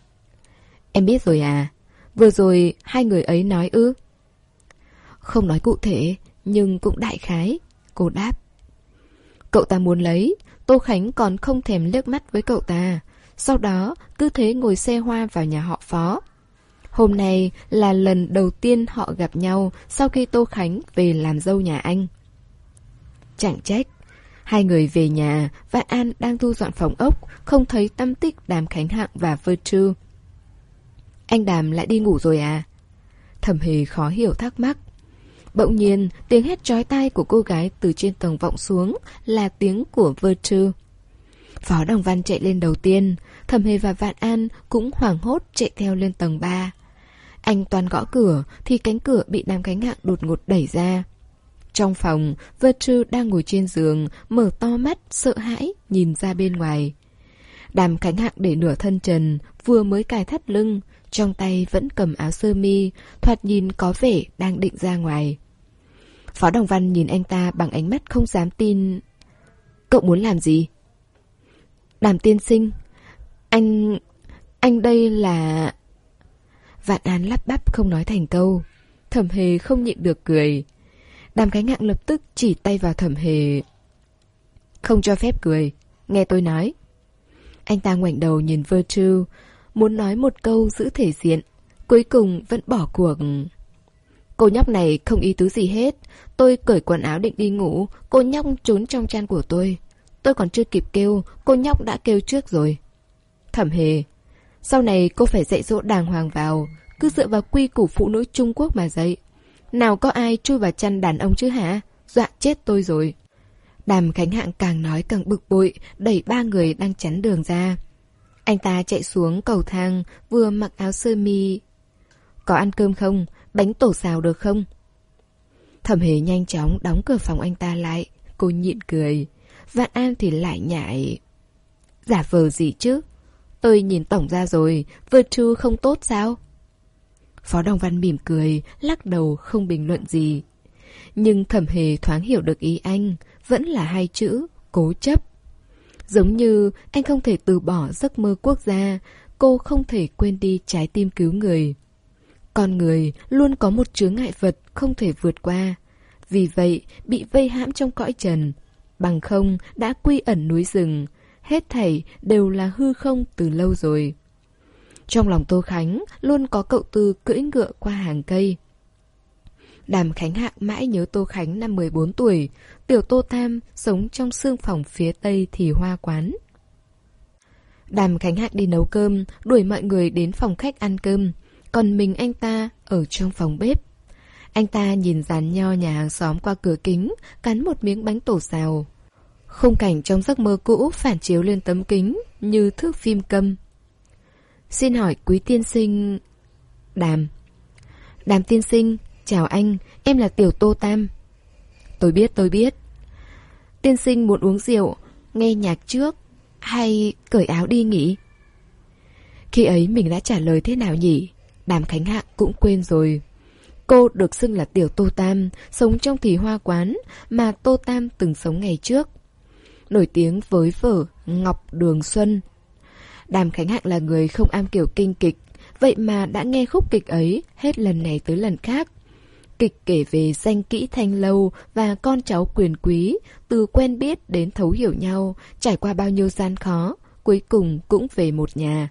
Speaker 1: Em biết rồi à, vừa rồi hai người ấy nói ư? Không nói cụ thể, nhưng cũng đại khái. Cô đáp. Cậu ta muốn lấy, Tô Khánh còn không thèm liếc mắt với cậu ta. Sau đó cứ thế ngồi xe hoa vào nhà họ Phó. Hôm nay là lần đầu tiên họ gặp nhau sau khi Tô Khánh về làm dâu nhà anh. Chẳng trách, hai người về nhà, Vạn An đang thu dọn phòng ốc, không thấy tăm tích Đàm Khánh Hạng và Virtue. Anh Đàm lại đi ngủ rồi à? Thẩm Hề khó hiểu thắc mắc. Bỗng nhiên, tiếng hét chói tai của cô gái từ trên tầng vọng xuống là tiếng của Virtue. Phó Đồng Văn chạy lên đầu tiên, Thẩm Hề và Vạn An cũng hoảng hốt chạy theo lên tầng ba. Anh toan gõ cửa thì cánh cửa bị Đàm Khánh Hạng đột ngột đẩy ra. Trong phòng, Virtue đang ngồi trên giường, mở to mắt, sợ hãi, nhìn ra bên ngoài. Đàm Khánh Hạng để nửa thân trần, vừa mới cài thắt lưng, trong tay vẫn cầm áo sơ mi, thoạt nhìn có vẻ đang định ra ngoài. Phó Đồng Văn nhìn anh ta bằng ánh mắt không dám tin. Cậu muốn làm gì? Đàm tiên sinh, anh... anh đây là... Vạn An lắp bắp không nói thành câu. Thẩm Hề không nhịn được cười. Đàm Khánh Hạng lập tức chỉ tay vào Thẩm Hề. Không cho phép cười, nghe tôi nói. Anh ta ngoảnh đầu nhìn Virtue, muốn nói một câu giữ thể diện, cuối cùng vẫn bỏ cuộc. Cô nhóc này không ý tứ gì hết. Tôi cởi quần áo định đi ngủ, cô nhóc trốn trong chăn của tôi. Tôi còn chưa kịp kêu, cô nhóc đã kêu trước rồi. Thẩm Hề, sau này cô phải dạy dỗ đàng hoàng vào, cứ dựa vào quy củ phụ nữ Trung Quốc mà dạy. Nào có ai chui vào chăn đàn ông chứ hả? Dọa chết tôi rồi. Đàm Khánh Hạng càng nói càng bực bội, đẩy ba người đang chắn đường ra. Anh ta chạy xuống cầu thang, vừa mặc áo sơ mi. Có ăn cơm không? Bánh tổ xào được không? Thẩm Hề nhanh chóng đóng cửa phòng anh ta lại. Cô nhịn cười. Vạn An thì lại nhại. Giả vờ gì chứ? Tôi nhìn tổng ra rồi, Virtue không tốt sao? Phó Đồng Văn mỉm cười, lắc đầu không bình luận gì. Nhưng Thẩm Hề thoáng hiểu được ý anh, vẫn là hai chữ, cố chấp. Giống như anh không thể từ bỏ giấc mơ quốc gia, cô không thể quên đi trái tim cứu người. Con người luôn có một chướng ngại vật không thể vượt qua. Vì vậy, bị vây hãm trong cõi trần. Bằng không đã quy ẩn núi rừng. Hết thảy đều là hư không từ lâu rồi. Trong lòng Tô Khánh luôn có cậu Tư cưỡi ngựa qua hàng cây. Đàm Khánh Hạng mãi nhớ Tô Khánh năm mười bốn tuổi, tiểu Tô Tam sống trong xương phòng phía tây thì hoa quán. Đàm Khánh Hạng đi nấu cơm, đuổi mọi người đến phòng khách ăn cơm, còn mình anh ta ở trong phòng bếp. Anh ta nhìn dàn nho nhà hàng xóm qua cửa kính, cắn một miếng bánh tổ xào. Khung cảnh trong giấc mơ cũ phản chiếu lên tấm kính như thước phim câm. Xin hỏi quý tiên sinh... Đàm. Đàm tiên sinh, chào anh, em là tiểu Tô Tam. Tôi biết, tôi biết. Tiên sinh muốn uống rượu, nghe nhạc trước, hay cởi áo đi nghỉ? Khi ấy mình đã trả lời thế nào nhỉ? Đàm Khánh Hạng cũng quên rồi. Cô được xưng là tiểu Tô Tam, sống trong thì hoa quán mà Tô Tam từng sống ngày trước. Nổi tiếng với vở Ngọc Đường Xuân. Đàm Khánh Hạng là người không am kiểu kinh kịch, vậy mà đã nghe khúc kịch ấy hết lần này tới lần khác. Kịch kể về danh kỹ thanh lâu và con cháu quyền quý, từ quen biết đến thấu hiểu nhau, trải qua bao nhiêu gian khó, cuối cùng cũng về một nhà.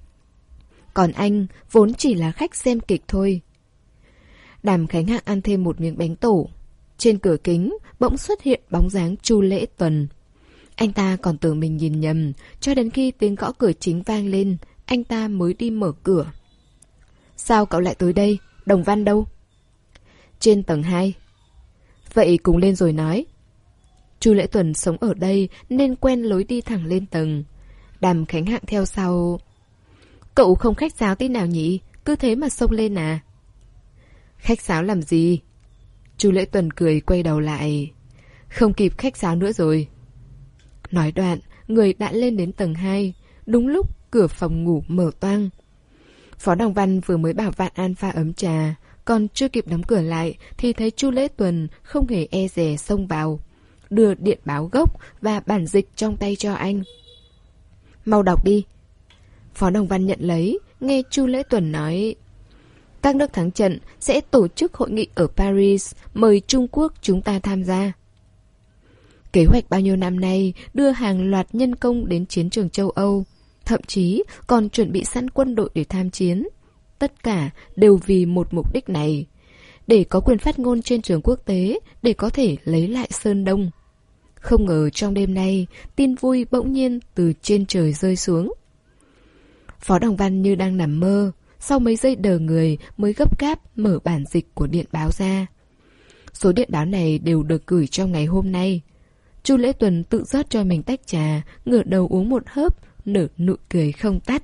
Speaker 1: Còn anh vốn chỉ là khách xem kịch thôi. Đàm Khánh Hạng ăn thêm một miếng bánh tổ. Trên cửa kính bỗng xuất hiện bóng dáng Chu Lễ Tuần. Anh ta còn tưởng mình nhìn nhầm, cho đến khi tiếng gõ cửa chính vang lên, anh ta mới đi mở cửa. Sao cậu lại tới đây? Đồng Văn đâu? Trên tầng hai. Vậy cùng lên rồi nói. Chu Lễ Tuần sống ở đây nên quen lối đi thẳng lên tầng. Đàm Khánh Hạng theo sau. Cậu không khách sáo tí nào nhỉ? Cứ thế mà xông lên à? Khách sáo làm gì? Chu Lễ Tuần cười quay đầu lại. Không kịp khách sáo nữa rồi. Nói đoạn, người đã lên đến tầng hai. Đúng lúc cửa phòng ngủ mở toang. Phó Đồng Văn vừa mới bảo Vạn An pha ấm trà, còn chưa kịp đóng cửa lại thì thấy Chu Lễ Tuần không hề e dè xông vào, đưa điện báo gốc và bản dịch trong tay cho anh. Mau đọc đi. Phó Đồng Văn nhận lấy, nghe Chu Lễ Tuần nói: các nước thắng trận sẽ tổ chức hội nghị ở Paris, mời Trung Quốc chúng ta tham gia. Kế hoạch bao nhiêu năm nay đưa hàng loạt nhân công đến chiến trường châu Âu, thậm chí còn chuẩn bị sẵn quân đội để tham chiến. Tất cả đều vì một mục đích này, để có quyền phát ngôn trên trường quốc tế, để có thể lấy lại Sơn Đông. Không ngờ trong đêm nay, tin vui bỗng nhiên từ trên trời rơi xuống. Phó Đồng Văn như đang nằm mơ, sau mấy giây đờ người mới gấp gáp mở bản dịch của điện báo ra. Số điện báo này đều được gửi trong ngày hôm nay. Chu Lễ Tuần tự rót cho mình tách trà, ngửa đầu uống một hớp, nở nụ cười không tắt.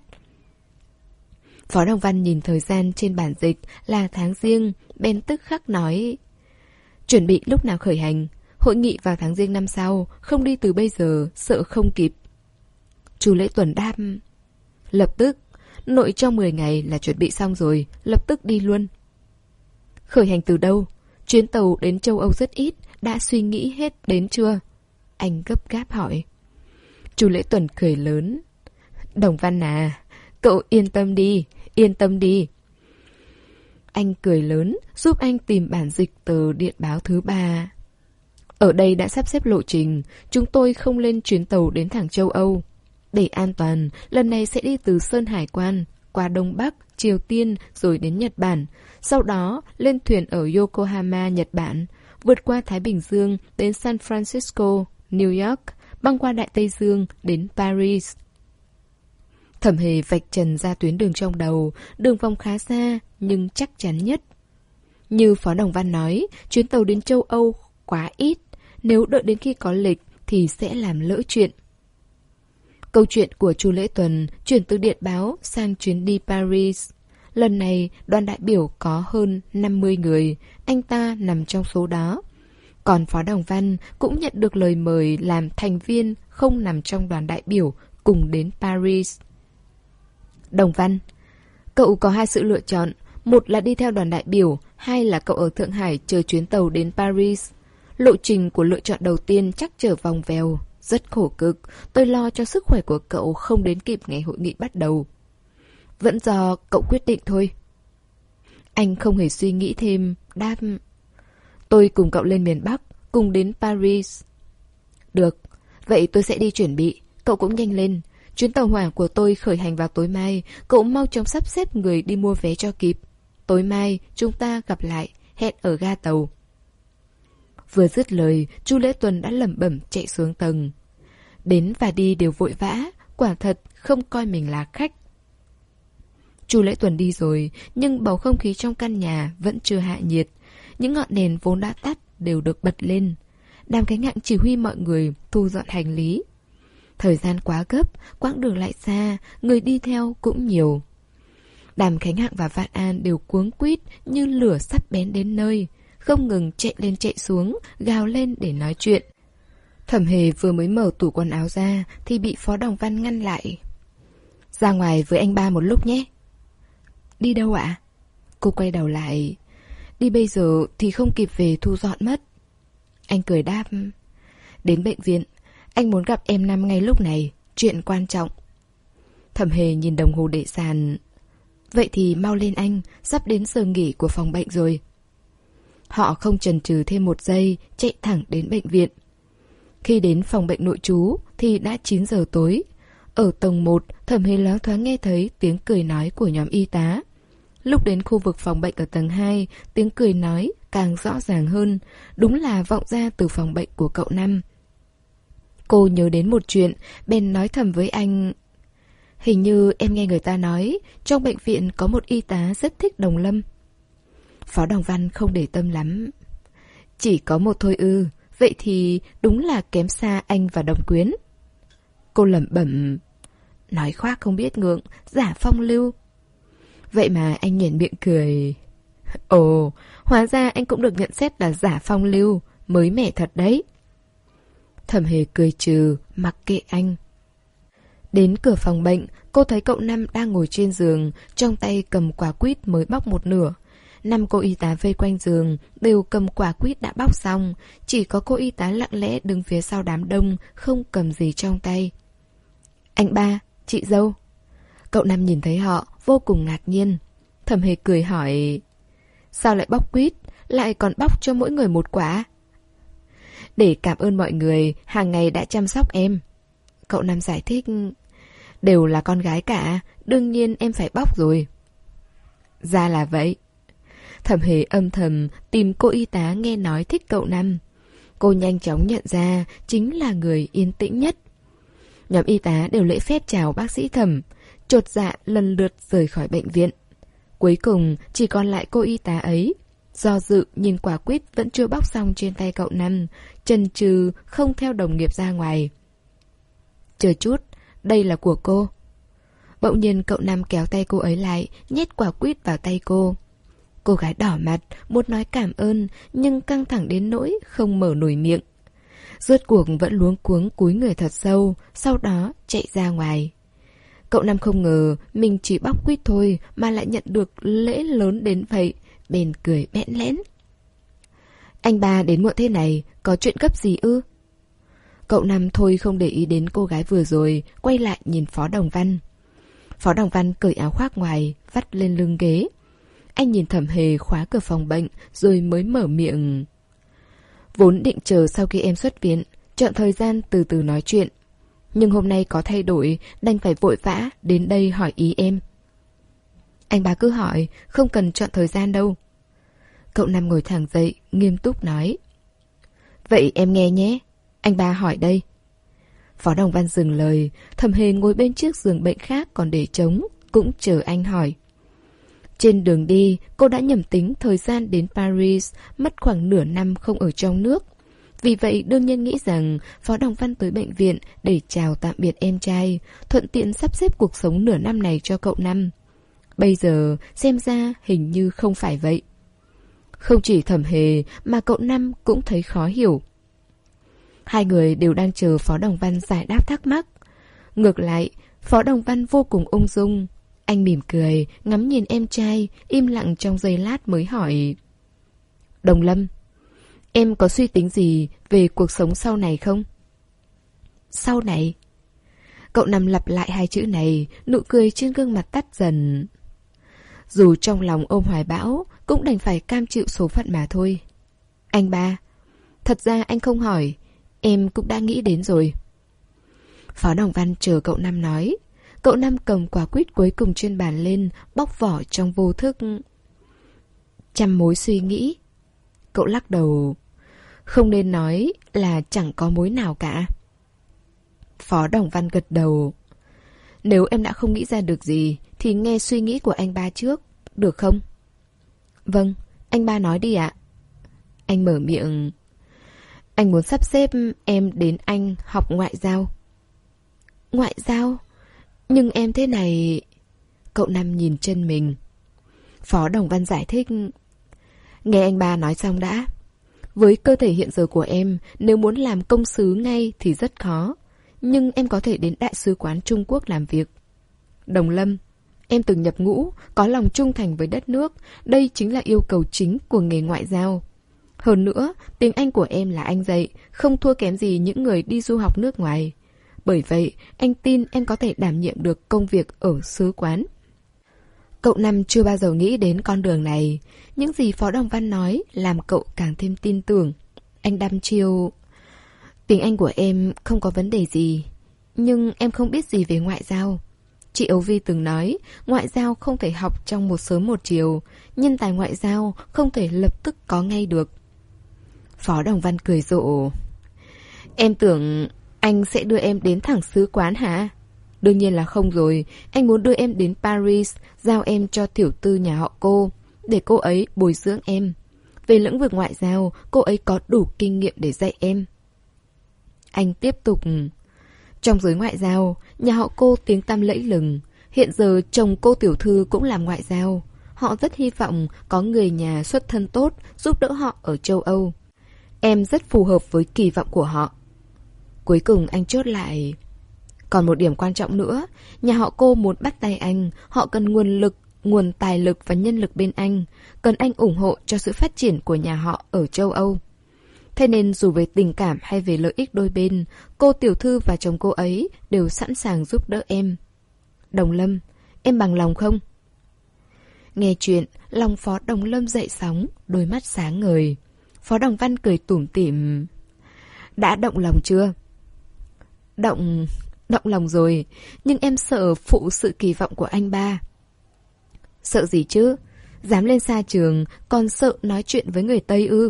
Speaker 1: Phó Đồng Văn nhìn thời gian trên bản dịch là tháng Giêng, bèn tức khắc nói: chuẩn bị lúc nào khởi hành? Hội nghị vào tháng Giêng năm sau, không đi từ bây giờ, sợ không kịp. Chu Lễ Tuần đáp: lập tức, nội trong mười ngày là chuẩn bị xong rồi, lập tức đi luôn. Khởi hành từ đâu? Chuyến tàu đến châu Âu rất ít, đã suy nghĩ hết đến chưa? Anh gấp gáp hỏi. Chu Lễ Tuần cười lớn: Đồng Văn à, cậu yên tâm đi, yên tâm đi. Anh cười lớn, giúp anh tìm bản dịch tờ điện báo thứ ba. Ở đây đã sắp xếp lộ trình, chúng tôi không lên chuyến tàu đến thẳng châu Âu. Để an toàn, lần này sẽ đi từ Sơn Hải Quan, qua Đông Bắc, Triều Tiên rồi đến Nhật Bản. Sau đó lên thuyền ở Yokohama, Nhật Bản, vượt qua Thái Bình Dương đến San Francisco, New York, băng qua Đại Tây Dương đến Paris. Thẩm Hề vạch trần ra tuyến đường trong đầu, đường vòng khá xa nhưng chắc chắn nhất. Như Phó Đồng Văn nói, chuyến tàu đến châu Âu quá ít, nếu đợi đến khi có lịch thì sẽ làm lỡ chuyện. Câu chuyện của Chu Lễ Tuần chuyển từ điện báo sang chuyến đi Paris. Lần này đoàn đại biểu có hơn năm mươi người, anh ta nằm trong số đó. Còn Phó Đồng Văn cũng nhận được lời mời làm thành viên không nằm trong đoàn đại biểu cùng đến Paris. Đồng Văn, cậu có hai sự lựa chọn, một là đi theo đoàn đại biểu, hai là cậu ở Thượng Hải chờ chuyến tàu đến Paris. Lộ trình của lựa chọn đầu tiên chắc trở vòng vèo, rất khổ cực, tôi lo cho sức khỏe của cậu không đến kịp ngày hội nghị bắt đầu. Vẫn do cậu quyết định thôi. Anh không hề suy nghĩ thêm, đáp: tôi cùng cậu lên miền Bắc, cùng đến Paris. Được, vậy tôi sẽ đi chuẩn bị, cậu cũng nhanh lên. Chuyến tàu hỏa của tôi khởi hành vào tối mai, cậu mau chóng sắp xếp người đi mua vé cho kịp. Tối mai chúng ta gặp lại, hẹn ở ga tàu. Vừa dứt lời, Chu Lễ Tuần đã lẩm bẩm chạy xuống tầng. Đến và đi đều vội vã, quả thật không coi mình là khách. Chu Lễ Tuần đi rồi, nhưng bầu không khí trong căn nhà vẫn chưa hạ nhiệt. Những ngọn đèn vốn đã tắt đều được bật lên. Đàm Khánh Hạng chỉ huy mọi người thu dọn hành lý. Thời gian quá gấp, quãng đường lại xa, người đi theo cũng nhiều. Đàm Khánh Hạng và Vạn An đều cuống quýt như lửa sắp bén đến nơi, không ngừng chạy lên chạy xuống, gào lên để nói chuyện. Thẩm Hề vừa mới mở tủ quần áo ra thì bị Phó Đồng Văn ngăn lại. Ra ngoài với anh ba một lúc nhé. Đi đâu ạ? Cô quay đầu lại. Đi bây giờ thì không kịp về thu dọn mất. Anh cười đáp. Đến bệnh viện, anh muốn gặp em Năm ngay lúc này, chuyện quan trọng. Thẩm Hề nhìn đồng hồ để sàn. Vậy thì mau lên anh, sắp đến giờ nghỉ của phòng bệnh rồi. Họ không chần chừ thêm một giây, chạy thẳng đến bệnh viện. Khi đến phòng bệnh nội trú thì đã chín giờ tối. Ở tầng một, Thẩm Hề loáng thoáng nghe thấy tiếng cười nói của nhóm y tá. Lúc đến khu vực phòng bệnh ở tầng hai, tiếng cười nói càng rõ ràng hơn, đúng là vọng ra từ phòng bệnh của cậu Năm. Cô nhớ đến một chuyện, bèn nói thầm với anh: hình như em nghe người ta nói trong bệnh viện có một y tá rất thích Đồng Lâm. Phó Đồng Văn không để tâm lắm. Chỉ có một thôi ư? Vậy thì đúng là kém xa anh và Đồng Quyến. Cô lẩm bẩm. Nói khoác không biết ngượng, giả phong lưu. Vậy mà anh nhoẻn miệng cười. Ồ, hóa ra anh cũng được nhận xét là giả phong lưu, mới mẻ thật đấy. Thẩm Hề cười trừ, mặc kệ anh. Đến cửa phòng bệnh, cô thấy cậu Năm đang ngồi trên giường, trong tay cầm quả quýt mới bóc một nửa. Năm cô y tá vây quanh giường đều cầm quả quýt đã bóc xong, chỉ có cô y tá lặng lẽ đứng phía sau đám đông, không cầm gì trong tay. Anh ba, chị dâu. Cậu Năm nhìn thấy họ, vô cùng ngạc nhiên. Thẩm Hề cười hỏi: sao lại bóc quýt, lại còn bóc cho mỗi người một quả? Để cảm ơn mọi người hàng ngày đã chăm sóc em. Cậu Năm giải thích: đều là con gái cả, đương nhiên em phải bóc rồi. Ra là vậy. Thẩm Hề âm thầm tìm cô y tá nghe nói thích cậu Năm. Cô nhanh chóng nhận ra chính là người yên tĩnh nhất. Nhóm y tá đều lễ phép chào bác sĩ Thẩm, chột dạ lần lượt rời khỏi bệnh viện. Cuối cùng chỉ còn lại cô y tá ấy, do dự nhìn quả quýt vẫn chưa bóc xong trên tay cậu Năm, chần chừ không theo đồng nghiệp ra ngoài. Chờ chút, đây là của cô. Bỗng nhiên cậu Năm kéo tay cô ấy lại, nhét quả quýt vào tay cô. Cô gái đỏ mặt, muốn nói cảm ơn, nhưng căng thẳng đến nỗi không mở nổi miệng. Rốt cuộc vẫn luống cuống cúi người thật sâu, sau đó chạy ra ngoài. Cậu Năm không ngờ mình chỉ bóc quýt thôi mà lại nhận được lễ lớn đến vậy, bèn cười bẽn lẽn. Anh ba đến muộn thế này, có chuyện gấp gì ư? Cậu Năm thôi không để ý đến cô gái vừa rồi, quay lại nhìn Phó Đồng Văn. Phó Đồng Văn cởi áo khoác ngoài, vắt lên lưng ghế. Anh nhìn Thẩm Hề khóa cửa phòng bệnh rồi mới mở miệng. Vốn định chờ sau khi em xuất viện, chọn thời gian từ từ nói chuyện. Nhưng hôm nay có thay đổi, đành phải vội vã đến đây hỏi ý em. Anh ba cứ hỏi, không cần chọn thời gian đâu. Cậu Năm ngồi thẳng dậy, nghiêm túc nói. Vậy em nghe nhé, anh ba hỏi đây. Phó Đồng Văn dừng lời, Thẩm Hề ngồi bên chiếc giường bệnh khác còn để trống, cũng chờ anh hỏi. Trên đường đi, cô đã nhầm tính thời gian đến Paris, mất khoảng nửa năm không ở trong nước. Vì vậy đương nhiên nghĩ rằng Phó Đồng Văn tới bệnh viện để chào tạm biệt em trai, thuận tiện sắp xếp cuộc sống nửa năm này cho cậu Năm. Bây giờ xem ra hình như không phải vậy. Không chỉ Thẩm Hề mà cậu Năm cũng thấy khó hiểu. Hai người đều đang chờ Phó Đồng Văn giải đáp thắc mắc. Ngược lại, Phó Đồng Văn vô cùng ung dung. Anh mỉm cười, ngắm nhìn em trai, im lặng trong giây lát mới hỏi. Đồng Lâm, em có suy tính gì về cuộc sống sau này không? Sau này? Cậu Năm lặp lại hai chữ này, nụ cười trên gương mặt tắt dần. Dù trong lòng ôm hoài bão, cũng đành phải cam chịu số phận mà thôi. Anh ba, thật ra anh không hỏi, em cũng đã nghĩ đến rồi. Phó Đồng Văn chờ cậu Năm nói. Cậu Năm cầm quả quýt cuối cùng trên bàn lên, bóc vỏ trong vô thức. Trăm mối suy nghĩ. Cậu lắc đầu. Không nên nói là chẳng có mối nào cả. Phó Đồng Văn gật đầu. Nếu em đã không nghĩ ra được gì thì nghe suy nghĩ của anh ba trước, được không? Vâng, anh ba nói đi ạ. Anh mở miệng. Anh muốn sắp xếp em đến Anh học ngoại giao. Ngoại giao? Nhưng em thế này... Cậu Năm nhìn chân mình. Phó Đồng Văn giải thích. Nghe anh ba nói xong đã. Với cơ thể hiện giờ của em, nếu muốn làm công sứ ngay thì rất khó. Nhưng em có thể đến Đại sứ quán Trung Quốc làm việc. Đồng Lâm, em từng nhập ngũ, có lòng trung thành với đất nước. Đây chính là yêu cầu chính của nghề ngoại giao. Hơn nữa, tiếng Anh của em là anh dạy, không thua kém gì những người đi du học nước ngoài. Bởi vậy, anh tin em có thể đảm nhiệm được công việc ở sứ quán. Cậu Năm chưa bao giờ nghĩ đến con đường này. Những gì Phó Đồng Văn nói làm cậu càng thêm tin tưởng. Anh đăm chiêu. Tiếng Anh của em không có vấn đề gì, nhưng em không biết gì về ngoại giao. Chị Âu Vi từng nói, ngoại giao không thể học trong một sớm một chiều, nhân tài ngoại giao không thể lập tức có ngay được. Phó Đồng Văn cười rộ. Em tưởng anh sẽ đưa em đến thẳng sứ quán hả? Đương nhiên là không rồi, anh muốn đưa em đến Paris, giao em cho tiểu tư nhà họ cô, để cô ấy bồi dưỡng em. Về lĩnh vực ngoại giao, cô ấy có đủ kinh nghiệm để dạy em. Anh tiếp tục. Trong giới ngoại giao, nhà họ cô tiếng tăm lẫy lừng. Hiện giờ chồng cô tiểu thư cũng làm ngoại giao. Họ rất hy vọng có người nhà xuất thân tốt giúp đỡ họ ở châu Âu. Em rất phù hợp với kỳ vọng của họ. Cuối cùng anh chốt lại. Còn một điểm quan trọng nữa, nhà họ cô muốn bắt tay anh, họ cần nguồn lực, nguồn tài lực và nhân lực bên anh, cần anh ủng hộ cho sự phát triển của nhà họ ở châu Âu. Thế nên dù về tình cảm hay về lợi ích đôi bên, cô tiểu thư và chồng cô ấy đều sẵn sàng giúp đỡ em. Đồng Lâm, em bằng lòng không? Nghe chuyện, lòng Phó Đồng Lâm dậy sóng, đôi mắt sáng ngời. Phó Đồng Văn cười tủm tỉm. Đã động lòng chưa? Động... động lòng rồi, nhưng em sợ phụ sự kỳ vọng của anh ba. Sợ gì chứ? Dám lên xa trường, còn sợ nói chuyện với người Tây ư?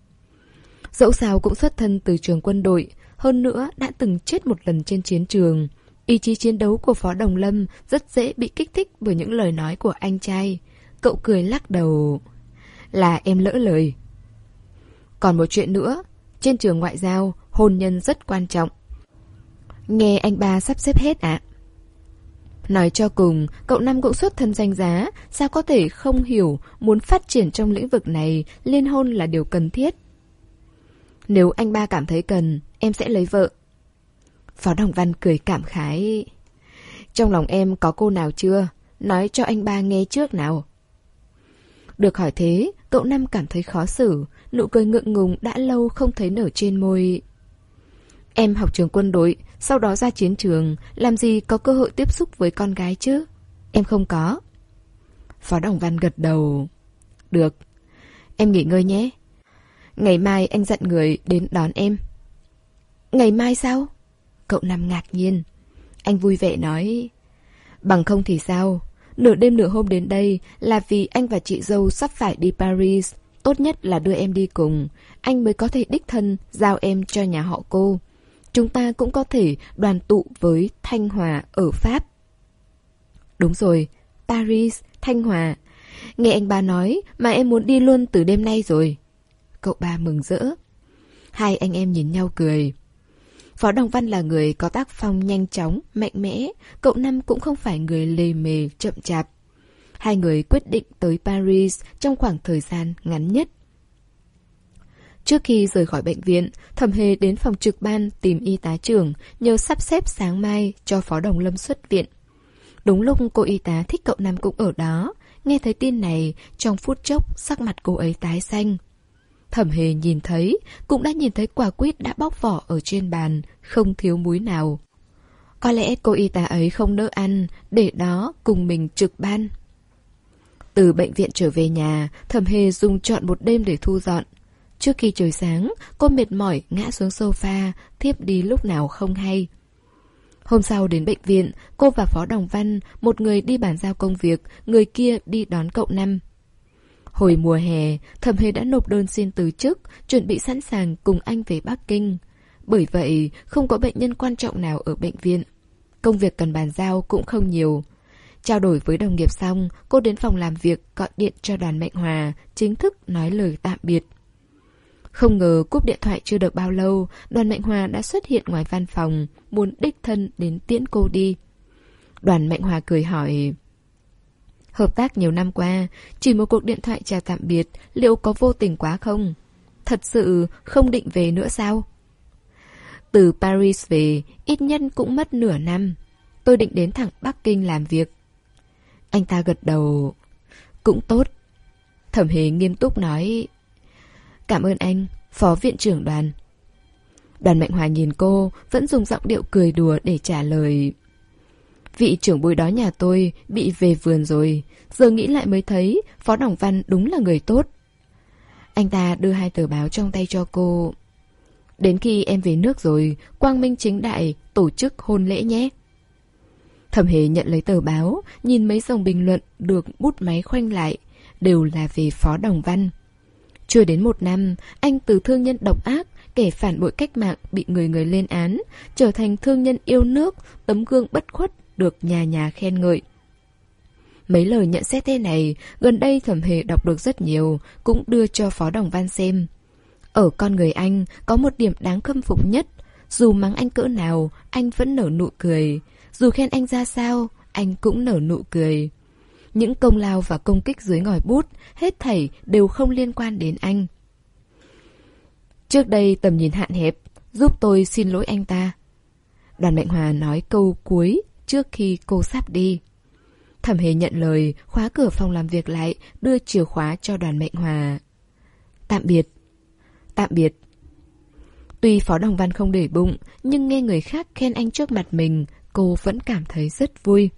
Speaker 1: Dẫu sao cũng xuất thân từ trường quân đội, hơn nữa đã từng chết một lần trên chiến trường. Ý chí chiến đấu của Phó Đồng Lâm rất dễ bị kích thích bởi những lời nói của anh trai. Cậu cười lắc đầu. Là em lỡ lời. Còn một chuyện nữa, trên trường ngoại giao, hôn nhân rất quan trọng. Nghe anh ba sắp xếp hết ạ. À? Nói cho cùng, cậu Năm cũng xuất thân danh giá, sao có thể không hiểu muốn phát triển trong lĩnh vực này, liên hôn là điều cần thiết. Nếu anh ba cảm thấy cần, em sẽ lấy vợ. Phó Đồng Văn cười cảm khái. Trong lòng em có cô nào chưa? Nói cho anh ba nghe trước nào. Được hỏi thế, cậu Năm cảm thấy khó xử, nụ cười ngượng ngùng đã lâu không thấy nở trên môi. Em học trường quân đội, sau đó ra chiến trường, làm gì có cơ hội tiếp xúc với con gái chứ? Em không có. Phó Đồng Văn gật đầu. Được, em nghỉ ngơi nhé. Ngày mai anh dặn người đến đón em. Ngày mai sao? Cậu Năm ngạc nhiên. Anh vui vẻ nói. Bằng không thì sao? Nửa đêm nửa hôm đến đây là vì anh và chị dâu sắp phải đi Paris. Tốt nhất là đưa em đi cùng. Anh mới có thể đích thân giao em cho nhà họ cô. Chúng ta cũng có thể đoàn tụ với Thanh Hòa ở Pháp. Đúng rồi, Paris, Thanh Hòa. Nghe anh ba nói mà em muốn đi luôn từ đêm nay rồi. Cậu ba mừng rỡ. Hai anh em nhìn nhau cười. Phó Đồng Văn là người có tác phong nhanh chóng, mạnh mẽ. Cậu Năm cũng không phải người lề mề, chậm chạp. Hai người quyết định tới Paris trong khoảng thời gian ngắn nhất. Trước khi rời khỏi bệnh viện, Thẩm Hề đến phòng trực ban tìm y tá trưởng nhờ sắp xếp sáng mai cho Phó Đồng Lâm xuất viện. Đúng lúc cô y tá thích cậu Năm cũng ở đó. Nghe thấy tin này, trong phút chốc sắc mặt cô ấy tái xanh. Thẩm Hề nhìn thấy, cũng đã nhìn thấy quả quýt đã bóc vỏ ở trên bàn, không thiếu múi nào. Có lẽ cô y tá ấy không nỡ ăn, để đó cùng mình trực ban. Từ bệnh viện trở về nhà, Thẩm Hề dùng trọn một đêm để thu dọn. Trước khi trời sáng, cô mệt mỏi ngã xuống sofa, thiếp đi lúc nào không hay. Hôm sau đến bệnh viện, cô và Phó Đồng Văn, một người đi bàn giao công việc, người kia đi đón cậu Năm. Hồi mùa hè, Thẩm Hề đã nộp đơn xin từ chức, chuẩn bị sẵn sàng cùng anh về Bắc Kinh. Bởi vậy, không có bệnh nhân quan trọng nào ở bệnh viện. Công việc cần bàn giao cũng không nhiều. Trao đổi với đồng nghiệp xong, cô đến phòng làm việc gọi điện cho Đoàn Mạnh Hòa, chính thức nói lời tạm biệt. Không ngờ cúp điện thoại chưa được bao lâu, Đoàn Mạnh Hòa đã xuất hiện ngoài văn phòng, muốn đích thân đến tiễn cô đi. Đoàn Mạnh Hòa cười hỏi. Hợp tác nhiều năm qua, chỉ một cuộc điện thoại chào tạm biệt, liệu có vô tình quá không? Thật sự không định về nữa sao? Từ Paris về, ít nhất cũng mất nửa năm. Tôi định đến thẳng Bắc Kinh làm việc. Anh ta gật đầu. Cũng tốt. Thẩm Hề nghiêm túc nói. Cảm ơn anh, Phó Viện trưởng Đoàn. Đoàn Mạnh Hòa nhìn cô, vẫn dùng giọng điệu cười đùa để trả lời. Vị trưởng bối đó nhà tôi bị về vườn rồi. Giờ nghĩ lại mới thấy Phó Đồng Văn đúng là người tốt. Anh ta đưa hai tờ báo trong tay cho cô. Đến khi em về nước rồi, quang minh chính đại tổ chức hôn lễ nhé. Thẩm Hề nhận lấy tờ báo, nhìn mấy dòng bình luận được bút máy khoanh lại, đều là về Phó Đồng Văn. Chưa đến một năm, anh từ thương nhân độc ác, kẻ phản bội cách mạng bị người người lên án, trở thành thương nhân yêu nước, tấm gương bất khuất được nhà nhà khen ngợi. Mấy lời nhận xét thế này, gần đây Thẩm Hề đọc được rất nhiều, cũng đưa cho Phó Đồng Văn xem. Ở con người anh có một điểm đáng khâm phục nhất, dù mắng anh cỡ nào, anh vẫn nở nụ cười. Dù khen anh ra sao, anh cũng nở nụ cười. Những công lao và công kích dưới ngòi bút, hết thảy đều không liên quan đến anh. Trước đây tầm nhìn hạn hẹp, giúp tôi xin lỗi anh ta. Đoàn Mạnh Hòa nói câu cuối trước khi cô sắp đi. Thẩm Hề nhận lời, khóa cửa phòng làm việc lại, đưa chìa khóa cho Đoàn Mạnh Hòa. Tạm biệt. Tạm biệt. Tuy Phó Đồng Văn không để bụng, nhưng nghe người khác khen anh trước mặt mình, cô vẫn cảm thấy rất vui.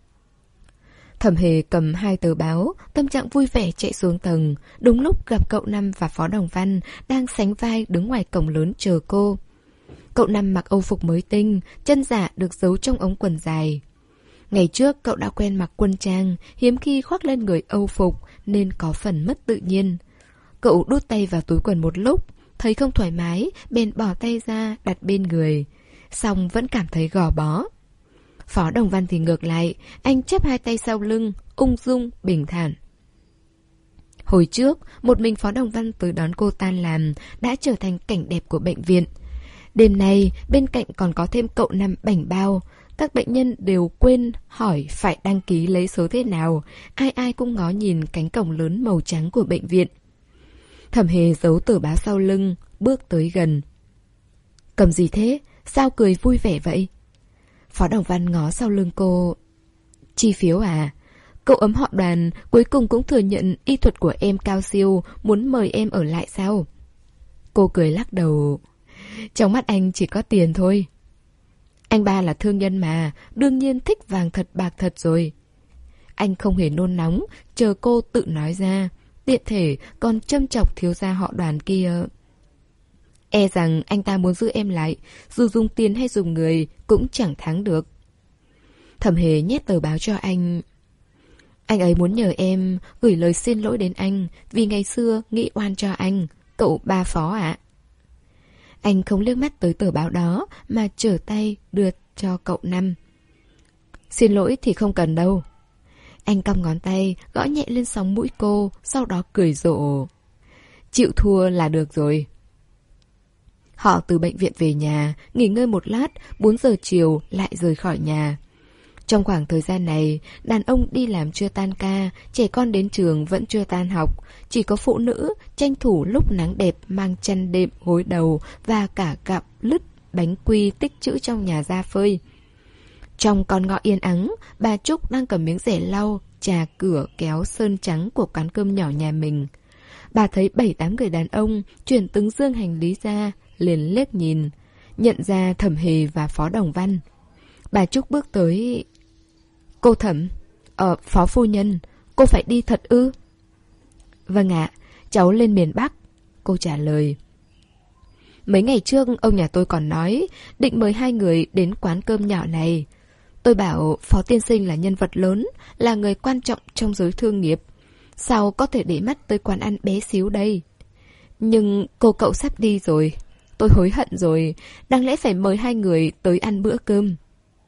Speaker 1: Thẩm Hề cầm hai tờ báo, tâm trạng vui vẻ chạy xuống tầng. Đúng lúc gặp cậu Năm và Phó Đồng Văn đang sánh vai đứng ngoài cổng lớn chờ cô. Cậu Năm mặc âu phục mới tinh, chân giả được giấu trong ống quần dài. Ngày trước cậu đã quen mặc quân trang, hiếm khi khoác lên người âu phục nên có phần mất tự nhiên. Cậu đút tay vào túi quần một lúc, thấy không thoải mái, bèn bỏ tay ra đặt bên người. Xong vẫn cảm thấy gò bó. Phó Đồng Văn thì ngược lại, anh chắp hai tay sau lưng, ung dung, bình thản. Hồi trước, một mình Phó Đồng Văn tới đón cô tan làm đã trở thành cảnh đẹp của bệnh viện. Đêm nay, bên cạnh còn có thêm cậu Năm bảnh bao. Các bệnh nhân đều quên hỏi phải đăng ký lấy số thế nào. Ai ai cũng ngó nhìn cánh cổng lớn màu trắng của bệnh viện. Thẩm Hề giấu tờ báo sau lưng, bước tới gần. Cầm gì thế? Sao cười vui vẻ vậy? Phó Đồng Văn ngó sau lưng cô. Chi phiếu à? Cậu ấm họ Đoàn cuối cùng cũng thừa nhận y thuật của em cao siêu, muốn mời em ở lại sao? Cô cười lắc đầu. Trong mắt anh chỉ có tiền thôi. Anh ba là thương nhân mà, đương nhiên thích vàng thật bạc thật rồi. Anh không hề nôn nóng, chờ cô tự nói ra. Tiện thể còn châm chọc thiếu gia họ Đoàn kia. E rằng anh ta muốn giữ em lại, dù dùng tiền hay dùng người cũng chẳng thắng được. Thẩm Hề nhét tờ báo cho anh. Anh ấy muốn nhờ em gửi lời xin lỗi đến anh vì ngày xưa nghĩ oan cho anh, cậu ba Phó ạ. Anh không liếc mắt tới tờ báo đó mà trở tay đưa cho cậu Năm. Xin lỗi thì không cần đâu. Anh cong ngón tay gõ nhẹ lên sóng mũi cô, sau đó cười rộ. Chịu thua là được rồi. Họ từ bệnh viện về nhà, nghỉ ngơi một lát, bốn giờ chiều lại rời khỏi nhà. Trong khoảng thời gian này, đàn ông đi làm chưa tan ca, trẻ con đến trường vẫn chưa tan học. Chỉ có phụ nữ tranh thủ lúc nắng đẹp mang chăn đệm gối đầu và cả gạo lứt, bánh quy tích trữ trong nhà ra phơi. Trong con ngõ yên ắng, bà Trúc đang cầm miếng rẻ lau, trà cửa kéo sơn trắng của quán cơm nhỏ nhà mình. Bà thấy bảy tám người đàn ông chuyển từng dương hành lý ra, liền liếc nhìn, nhận ra Thẩm Hề và Phó Đồng Văn. Bà Trúc bước tới. Cô Thẩm, ờ, Phó phu nhân, cô phải đi thật ư? Vâng ạ, cháu lên miền Bắc, cô trả lời. Mấy ngày trước ông nhà tôi còn nói định mời hai người đến quán cơm nhỏ này. Tôi bảo Phó tiên sinh là nhân vật lớn, là người quan trọng trong giới thương nghiệp, sao có thể để mắt tới quán ăn bé xíu đây? Nhưng cô cậu sắp đi rồi, tôi hối hận rồi, đáng lẽ phải mời hai người tới ăn bữa cơm.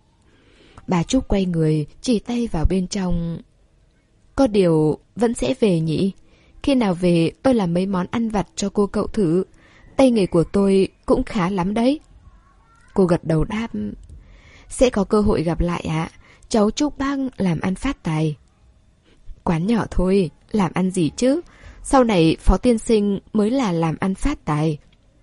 Speaker 1: Bà Trúc quay người, chỉ tay vào bên trong. Có điều vẫn sẽ về nhỉ? Khi nào về tôi làm mấy món ăn vặt cho cô cậu thử. Tay nghề của tôi cũng khá lắm đấy. Cô gật đầu đáp. Sẽ có cơ hội gặp lại ạ. Cháu chúc bác làm ăn phát tài. Quán nhỏ thôi, làm ăn gì chứ? Sau này Phó tiên sinh mới là làm ăn phát tài.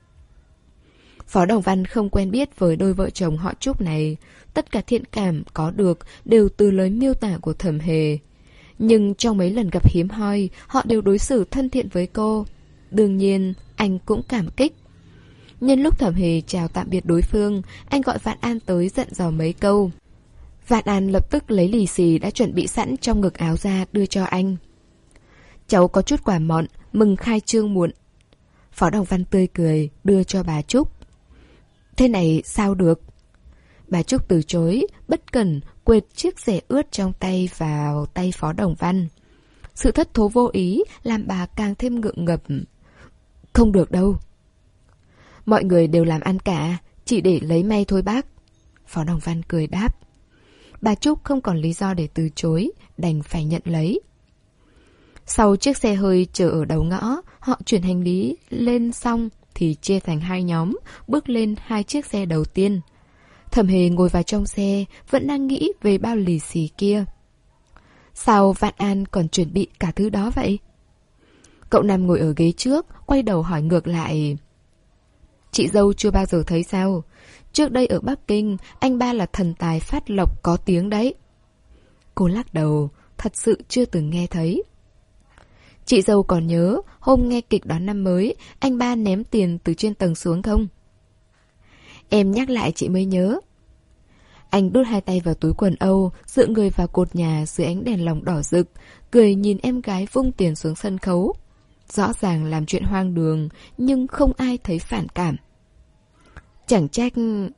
Speaker 1: Phó Đồng Văn không quen biết với đôi vợ chồng họ Trúc này. Tất cả thiện cảm có được đều từ lời miêu tả của Thẩm Hề. Nhưng trong mấy lần gặp hiếm hoi, họ đều đối xử thân thiện với cô. Đương nhiên, anh cũng cảm kích. Nhân lúc Thẩm Hề chào tạm biệt đối phương, anh gọi Vạn An tới dặn dò mấy câu. Vạn An lập tức lấy lì xì đã chuẩn bị sẵn trong ngực áo ra đưa cho anh. Cháu có chút quà mọn, mừng khai trương muộn. Phó Đồng Văn tươi cười, đưa cho bà Trúc. Thế này sao được? Bà Trúc từ chối, bất cẩn quệt chiếc rẻ ướt trong tay vào tay Phó Đồng Văn. Sự thất thố vô ý làm bà càng thêm ngượng ngập. Không được đâu. Mọi người đều làm ăn cả, chỉ để lấy may thôi bác. Phó Đồng Văn cười đáp. Bà Trúc không còn lý do để từ chối, đành phải nhận lấy. Sau chiếc xe hơi chờ ở đầu ngõ, họ chuyển hành lý lên xong thì chia thành hai nhóm, bước lên hai chiếc xe đầu tiên. Thẩm Hề ngồi vào trong xe, vẫn đang nghĩ về bao lì xì kia. Sao Vạn An còn chuẩn bị cả thứ đó vậy? Cậu Năm ngồi ở ghế trước, quay đầu hỏi ngược lại. Chị dâu chưa bao giờ thấy sao? Trước đây ở Bắc Kinh, anh ba là thần tài phát lộc có tiếng đấy. Cô lắc đầu, thật sự chưa từng nghe thấy. Chị dâu còn nhớ hôm nghe kịch đón năm mới, anh ba ném tiền từ trên tầng xuống không? Em nhắc lại chị mới nhớ. Anh đút hai tay vào túi quần Âu, dựa người vào cột nhà dưới ánh đèn lồng đỏ rực, cười nhìn em gái vung tiền xuống sân khấu. Rõ ràng làm chuyện hoang đường, nhưng không ai thấy phản cảm. Chẳng trách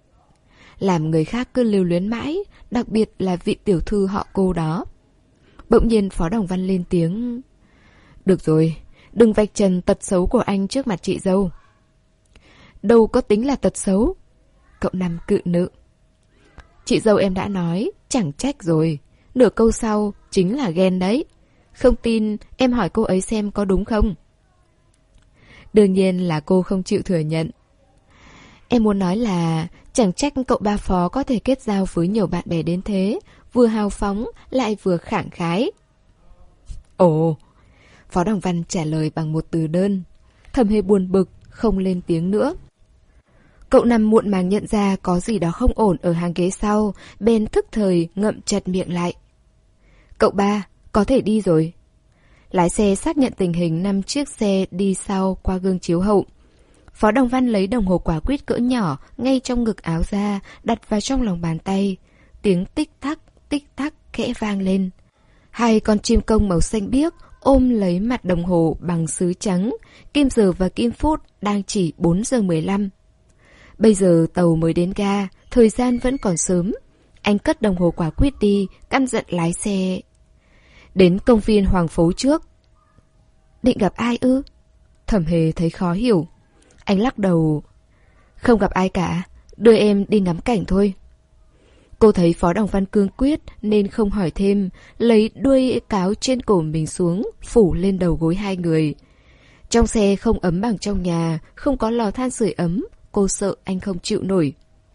Speaker 1: làm người khác cứ lưu luyến mãi, đặc biệt là vị tiểu thư họ Cô đó. Bỗng nhiên Phó Đồng Văn lên tiếng. Được rồi, đừng vạch trần tật xấu của anh trước mặt chị dâu. Đâu có tính là tật xấu. Cậu Năm cự nữ. Chị dâu em đã nói, chẳng trách rồi. Nửa câu sau chính là ghen đấy. Không tin em hỏi cô ấy xem có đúng không? Đương nhiên là cô không chịu thừa nhận. Em muốn nói là chẳng trách cậu ba Phó có thể kết giao với nhiều bạn bè đến thế, vừa hào phóng lại vừa khẳng khái. Ồ, Phó Đồng Văn trả lời bằng một từ đơn. Thẩm Hề buồn bực, không lên tiếng nữa. Cậu Năm muộn màng nhận ra có gì đó không ổn ở hàng ghế sau, bèn thức thời ngậm chặt miệng lại. Cậu ba, có thể đi rồi. Lái xe xác nhận tình hình năm chiếc xe đi sau qua gương chiếu hậu. Phó Đồng Văn lấy đồng hồ quả quýt cỡ nhỏ ngay trong ngực áo ra, đặt vào trong lòng bàn tay. Tiếng tích tắc, tích tắc khẽ vang lên. Hai con chim công màu xanh biếc ôm lấy mặt đồng hồ bằng sứ trắng, kim giờ và kim phút đang chỉ bốn giờ mười lăm. Bây giờ tàu mới đến ga, thời gian vẫn còn sớm. Anh cất đồng hồ quả quýt đi, căn dặn lái xe. Đến công viên Hoàng Phố trước. Định gặp ai ư? Thẩm Hề thấy khó hiểu. Anh lắc đầu. Không gặp ai cả, đưa em đi ngắm cảnh thôi. Cô thấy Phó Đồng Văn cương quyết nên không hỏi thêm, lấy đuôi cáo trên cổ mình xuống, phủ lên đầu gối hai người. Trong xe không ấm bằng trong nhà, không có lò than sưởi ấm, cô sợ anh không chịu nổi.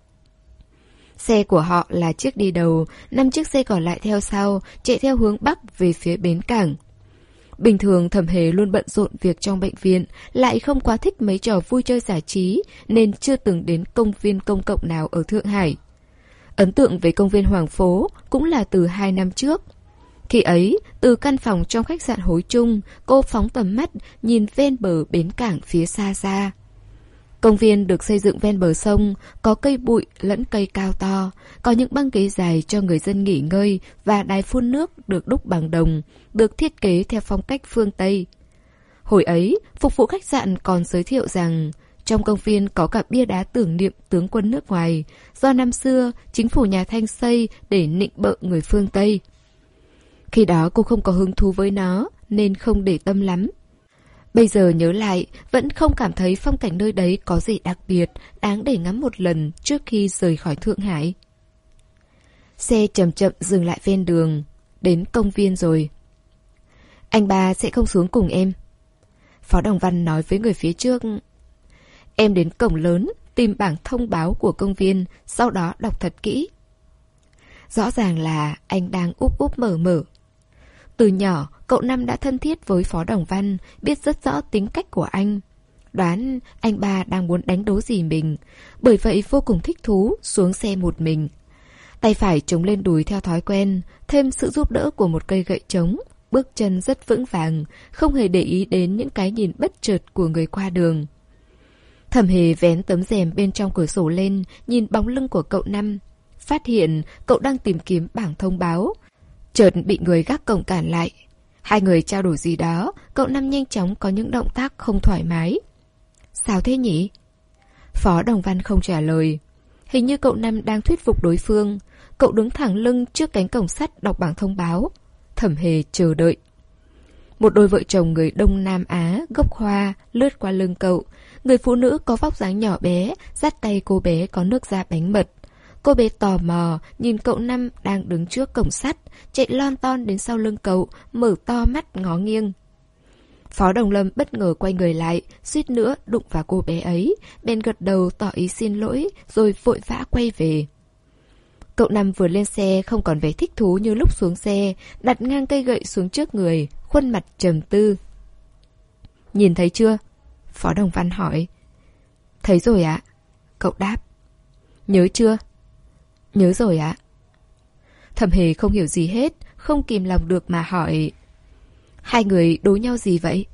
Speaker 1: Xe của họ là chiếc đi đầu, năm chiếc xe còn lại theo sau, chạy theo hướng Bắc về phía bến cảng. Bình thường Thẩm Hề luôn bận rộn việc trong bệnh viện, lại không quá thích mấy trò vui chơi giải trí, nên chưa từng đến công viên công cộng nào ở Thượng Hải. Ấn tượng về công viên Hoàng Phố cũng là từ hai năm trước. Khi ấy, từ căn phòng trong khách sạn Hối Trung, cô phóng tầm mắt nhìn ven bờ bến cảng phía xa xa. Công viên được xây dựng ven bờ sông, có cây bụi lẫn cây cao to, có những băng ghế dài cho người dân nghỉ ngơi và đài phun nước được đúc bằng đồng, được thiết kế theo phong cách phương Tây. Hồi ấy, phục vụ khách sạn còn giới thiệu rằng trong công viên có cả bia đá tưởng niệm tướng quân nước ngoài, do năm xưa chính phủ nhà Thanh xây để nịnh bợ người phương Tây. Khi đó cô không có hứng thú với nó nên không để tâm lắm. Bây giờ nhớ lại, vẫn không cảm thấy phong cảnh nơi đấy có gì đặc biệt, đáng để ngắm một lần trước khi rời khỏi Thượng Hải. Xe chậm chậm dừng lại ven đường, đến công viên rồi. Anh ba sẽ không xuống cùng em. Phó Đồng Văn nói với người phía trước. Em đến cổng lớn, tìm bảng thông báo của công viên, sau đó đọc thật kỹ. Rõ ràng là anh đang úp úp mở mở. Từ nhỏ, cậu Năm đã thân thiết với Phó Đồng Văn, biết rất rõ tính cách của anh. Đoán anh ba đang muốn đánh đố gì mình, bởi vậy vô cùng thích thú xuống xe một mình. Tay phải chống lên đùi theo thói quen, thêm sự giúp đỡ của một cây gậy trống, bước chân rất vững vàng, không hề để ý đến những cái nhìn bất chợt của người qua đường. Thẩm Hề vén tấm rèm bên trong cửa sổ lên, nhìn bóng lưng của cậu Năm. phát hiện cậu đang tìm kiếm bảng thông báo. Chợt bị người gác cổng cản lại. Hai người trao đổi gì đó, cậu Năm nhanh chóng có những động tác không thoải mái. Sao thế nhỉ? Phó Đồng Văn không trả lời. Hình như cậu Năm đang thuyết phục đối phương. Cậu đứng thẳng lưng trước cánh cổng sắt đọc bảng thông báo. Thẩm Hề chờ đợi. Một đôi vợ chồng người Đông Nam Á gốc Hoa lướt qua lưng cậu. Người phụ nữ có vóc dáng nhỏ bé, dắt tay cô bé có nước da bánh mật. Cô bé tò mò nhìn cậu Năm đang đứng trước cổng sắt, chạy lon ton đến sau lưng cậu, mở to mắt ngó nghiêng. Phó Đồng Lâm bất ngờ quay người lại, suýt nữa đụng vào cô bé ấy, bèn gật đầu tỏ ý xin lỗi, rồi vội vã quay về. Cậu Năm vừa lên xe không còn vẻ thích thú như lúc xuống xe, đặt ngang cây gậy xuống trước người, khuôn mặt trầm tư. Nhìn thấy chưa? Phó Đồng Văn hỏi. Thấy rồi ạ. Cậu đáp. Nhớ chưa? Nhớ rồi ạ. Thẩm Hề không hiểu gì hết, không kìm lòng được mà hỏi. Hai người đối nhau gì vậy?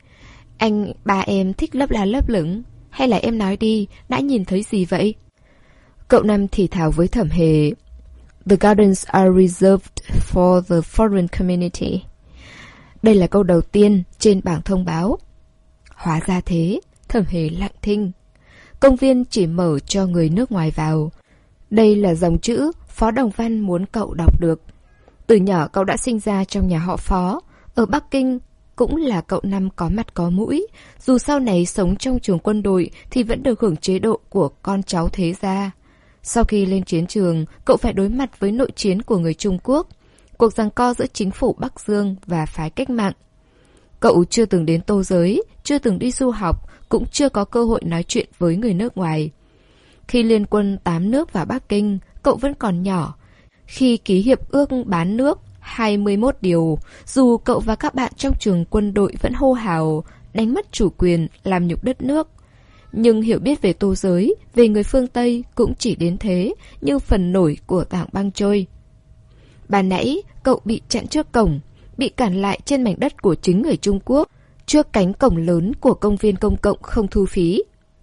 Speaker 1: Anh ba em thích lấp lá lấp lửng. Hay là em nói đi, đã nhìn thấy gì vậy? Cậu Năm thì thào với Thẩm Hề. The gardens are reserved for the foreign community. Đây là câu đầu tiên trên bảng thông báo. Hóa ra thế, Thẩm Hề lặng thinh. Công viên chỉ mở cho người nước ngoài vào. Đây là dòng chữ Phó Đồng Văn muốn cậu đọc được. Từ nhỏ cậu đã sinh ra trong nhà họ Phó. Ở Bắc Kinh cũng là cậu Năm có mặt có mũi. Dù sau này sống trong trường quân đội thì vẫn được hưởng chế độ của con cháu thế gia. Sau khi lên chiến trường, cậu phải đối mặt với nội chiến của người Trung Quốc, cuộc giằng co giữa chính phủ Bắc Dương và phái cách mạng. Cậu chưa từng đến Tô Giới, chưa từng đi du học, cũng chưa có cơ hội nói chuyện với người nước ngoài. Khi liên quân tám nước vào Bắc Kinh, cậu vẫn còn nhỏ. Khi ký hiệp ước bán nước hai mươi mốt điều, dù cậu và các bạn trong trường quân đội vẫn hô hào đánh mất chủ quyền, làm nhục đất nước. Nhưng hiểu biết về Tô Giới, về người phương Tây cũng chỉ đến thế, như phần nổi của tảng băng trôi. Ban nãy, cậu bị chặn trước cổng, bị cản lại trên mảnh đất của chính người Trung Quốc, trước cánh cổng lớn của công viên công cộng không thu phí.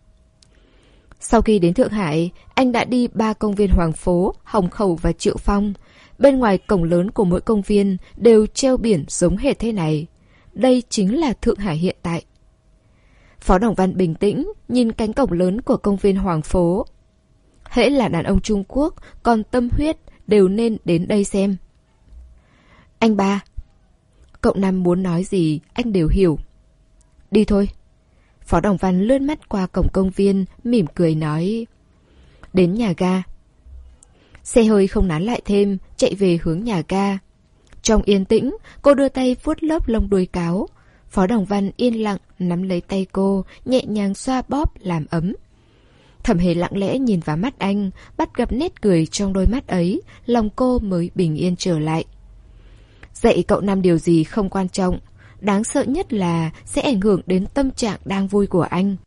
Speaker 1: Sau khi đến Thượng Hải, anh đã đi ba công viên Hoàng Phố, Hồng Khẩu và Triệu Phong. Bên ngoài cổng lớn của mỗi công viên đều treo biển giống hệt thế này. Đây chính là Thượng Hải hiện tại. Phó Đồng Văn bình tĩnh, nhìn cánh cổng lớn của công viên Hoàng Phố. Hễ là đàn ông Trung Quốc, còn tâm huyết, đều nên đến đây xem. Anh ba. Cậu Năm muốn nói gì, anh đều hiểu. Đi thôi. Phó Đồng Văn lướt mắt qua cổng công viên, mỉm cười nói. Đến nhà ga. Xe hơi không nán lại thêm, chạy về hướng nhà ga. Trong yên tĩnh, cô đưa tay vuốt lớp lông đuôi cáo. Phó Đồng Văn yên lặng nắm lấy tay cô, nhẹ nhàng xoa bóp làm ấm. Thẩm Hề lặng lẽ nhìn vào mắt anh, bắt gặp nét cười trong đôi mắt ấy, lòng cô mới bình yên trở lại. Dạy cậu Năm điều gì không quan trọng, đáng sợ nhất là sẽ ảnh hưởng đến tâm trạng đang vui của anh.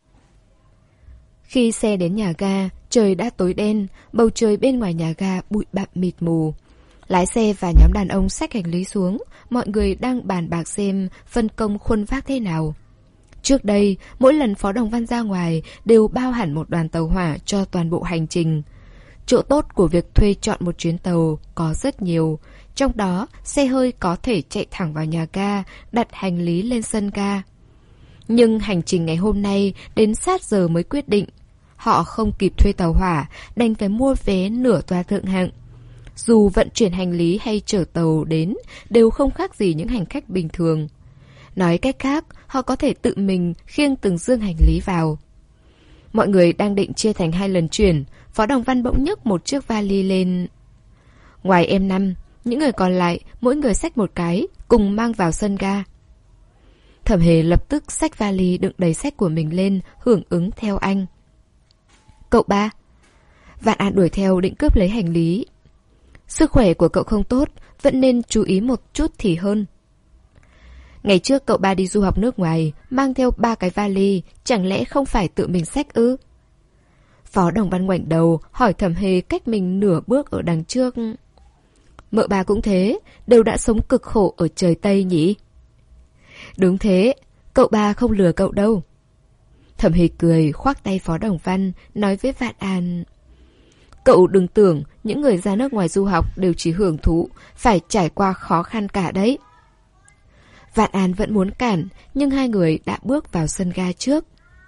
Speaker 1: Khi xe đến nhà ga, trời đã tối đen, bầu trời bên ngoài nhà ga bụi bặm mịt mù. Lái xe và nhóm đàn ông xách hành lý xuống, mọi người đang bàn bạc xem phân công khuân vác thế nào. Trước đây, mỗi lần Phó Đồng Văn ra ngoài đều bao hẳn một đoàn tàu hỏa cho toàn bộ hành trình. Chỗ tốt của việc thuê chọn một chuyến tàu có rất nhiều, trong đó xe hơi có thể chạy thẳng vào nhà ga, đặt hành lý lên sân ga. Nhưng hành trình ngày hôm nay đến sát giờ mới quyết định. Họ không kịp thuê tàu hỏa, đành phải mua vé nửa toa thượng hạng. Dù vận chuyển hành lý hay chở tàu đến đều không khác gì những hành khách bình thường. Nói cách khác, họ có thể tự mình khiêng từng dương hành lý vào. Mọi người đang định chia thành hai lần chuyển, Phó Đồng Văn bỗng nhấc một chiếc vali lên. Ngoài em Năm, những người còn lại mỗi người xách một cái, cùng mang vào sân ga. Thẩm Hề lập tức xách vali đựng đầy sách của mình lên, hưởng ứng theo anh. Cậu ba. Vạn An đuổi theo định cướp lấy hành lý. Sức khỏe của cậu không tốt, vẫn nên chú ý một chút thì hơn. Ngày trước cậu ba đi du học nước ngoài, mang theo ba cái vali, chẳng lẽ không phải tự mình xách ư? Phó Đồng Văn ngoảnh đầu, hỏi Thẩm Hề cách mình nửa bước ở đằng trước. Mợ ba cũng thế, đều đã sống cực khổ ở trời Tây nhỉ? Đúng thế, cậu ba không lừa cậu đâu. Thẩm Hề cười, khoác tay Phó Đồng Văn, nói với Vạn An. Cậu đừng tưởng những người ra nước ngoài du học đều chỉ hưởng thụ, phải trải qua khó khăn cả đấy. Vạn An vẫn muốn cản, nhưng hai người đã bước vào sân ga trước.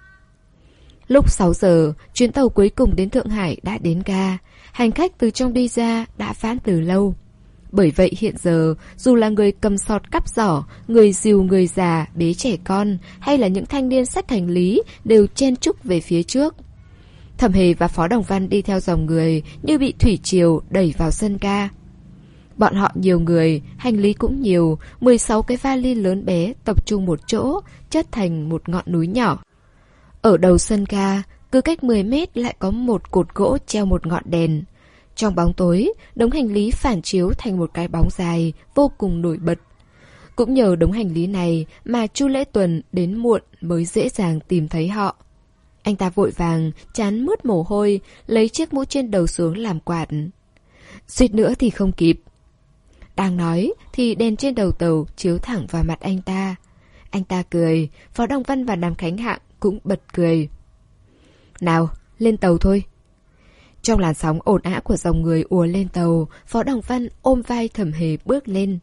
Speaker 1: Lúc sáu giờ, chuyến tàu cuối cùng đến Thượng Hải đã đến ga. Hành khách từ trong đi ra đã vãn từ lâu. Bởi vậy hiện giờ, dù là người cầm sọt cắp giỏ, người dìu người già, bế trẻ con, hay là những thanh niên xách hành lý, đều chen chúc về phía trước. Thẩm Hề và Phó Đồng Văn đi theo dòng người như bị thủy triều đẩy vào sân ga. Bọn họ nhiều người, hành lý cũng nhiều, mười sáu cái vali lớn bé tập trung một chỗ, chất thành một ngọn núi nhỏ. Ở đầu sân ga, cứ cách mười mét lại có một cột gỗ treo một ngọn đèn. Trong bóng tối, đống hành lý phản chiếu thành một cái bóng dài, vô cùng nổi bật. Cũng nhờ đống hành lý này mà Chu Lễ Tuần đến muộn mới dễ dàng tìm thấy họ. Anh ta vội vàng, trán mướt mồ hôi, lấy chiếc mũ trên đầu xuống làm quạt. Suýt nữa thì không kịp. Đang nói thì đèn trên đầu tàu chiếu thẳng vào mặt anh ta. Anh ta cười, Phó Đồng Văn và Đàm Khánh Hạng cũng bật cười. Nào, lên tàu thôi. Trong làn sóng ồn ào của dòng người ùa lên tàu, Phó Đồng Văn ôm vai Thẩm Hề bước lên.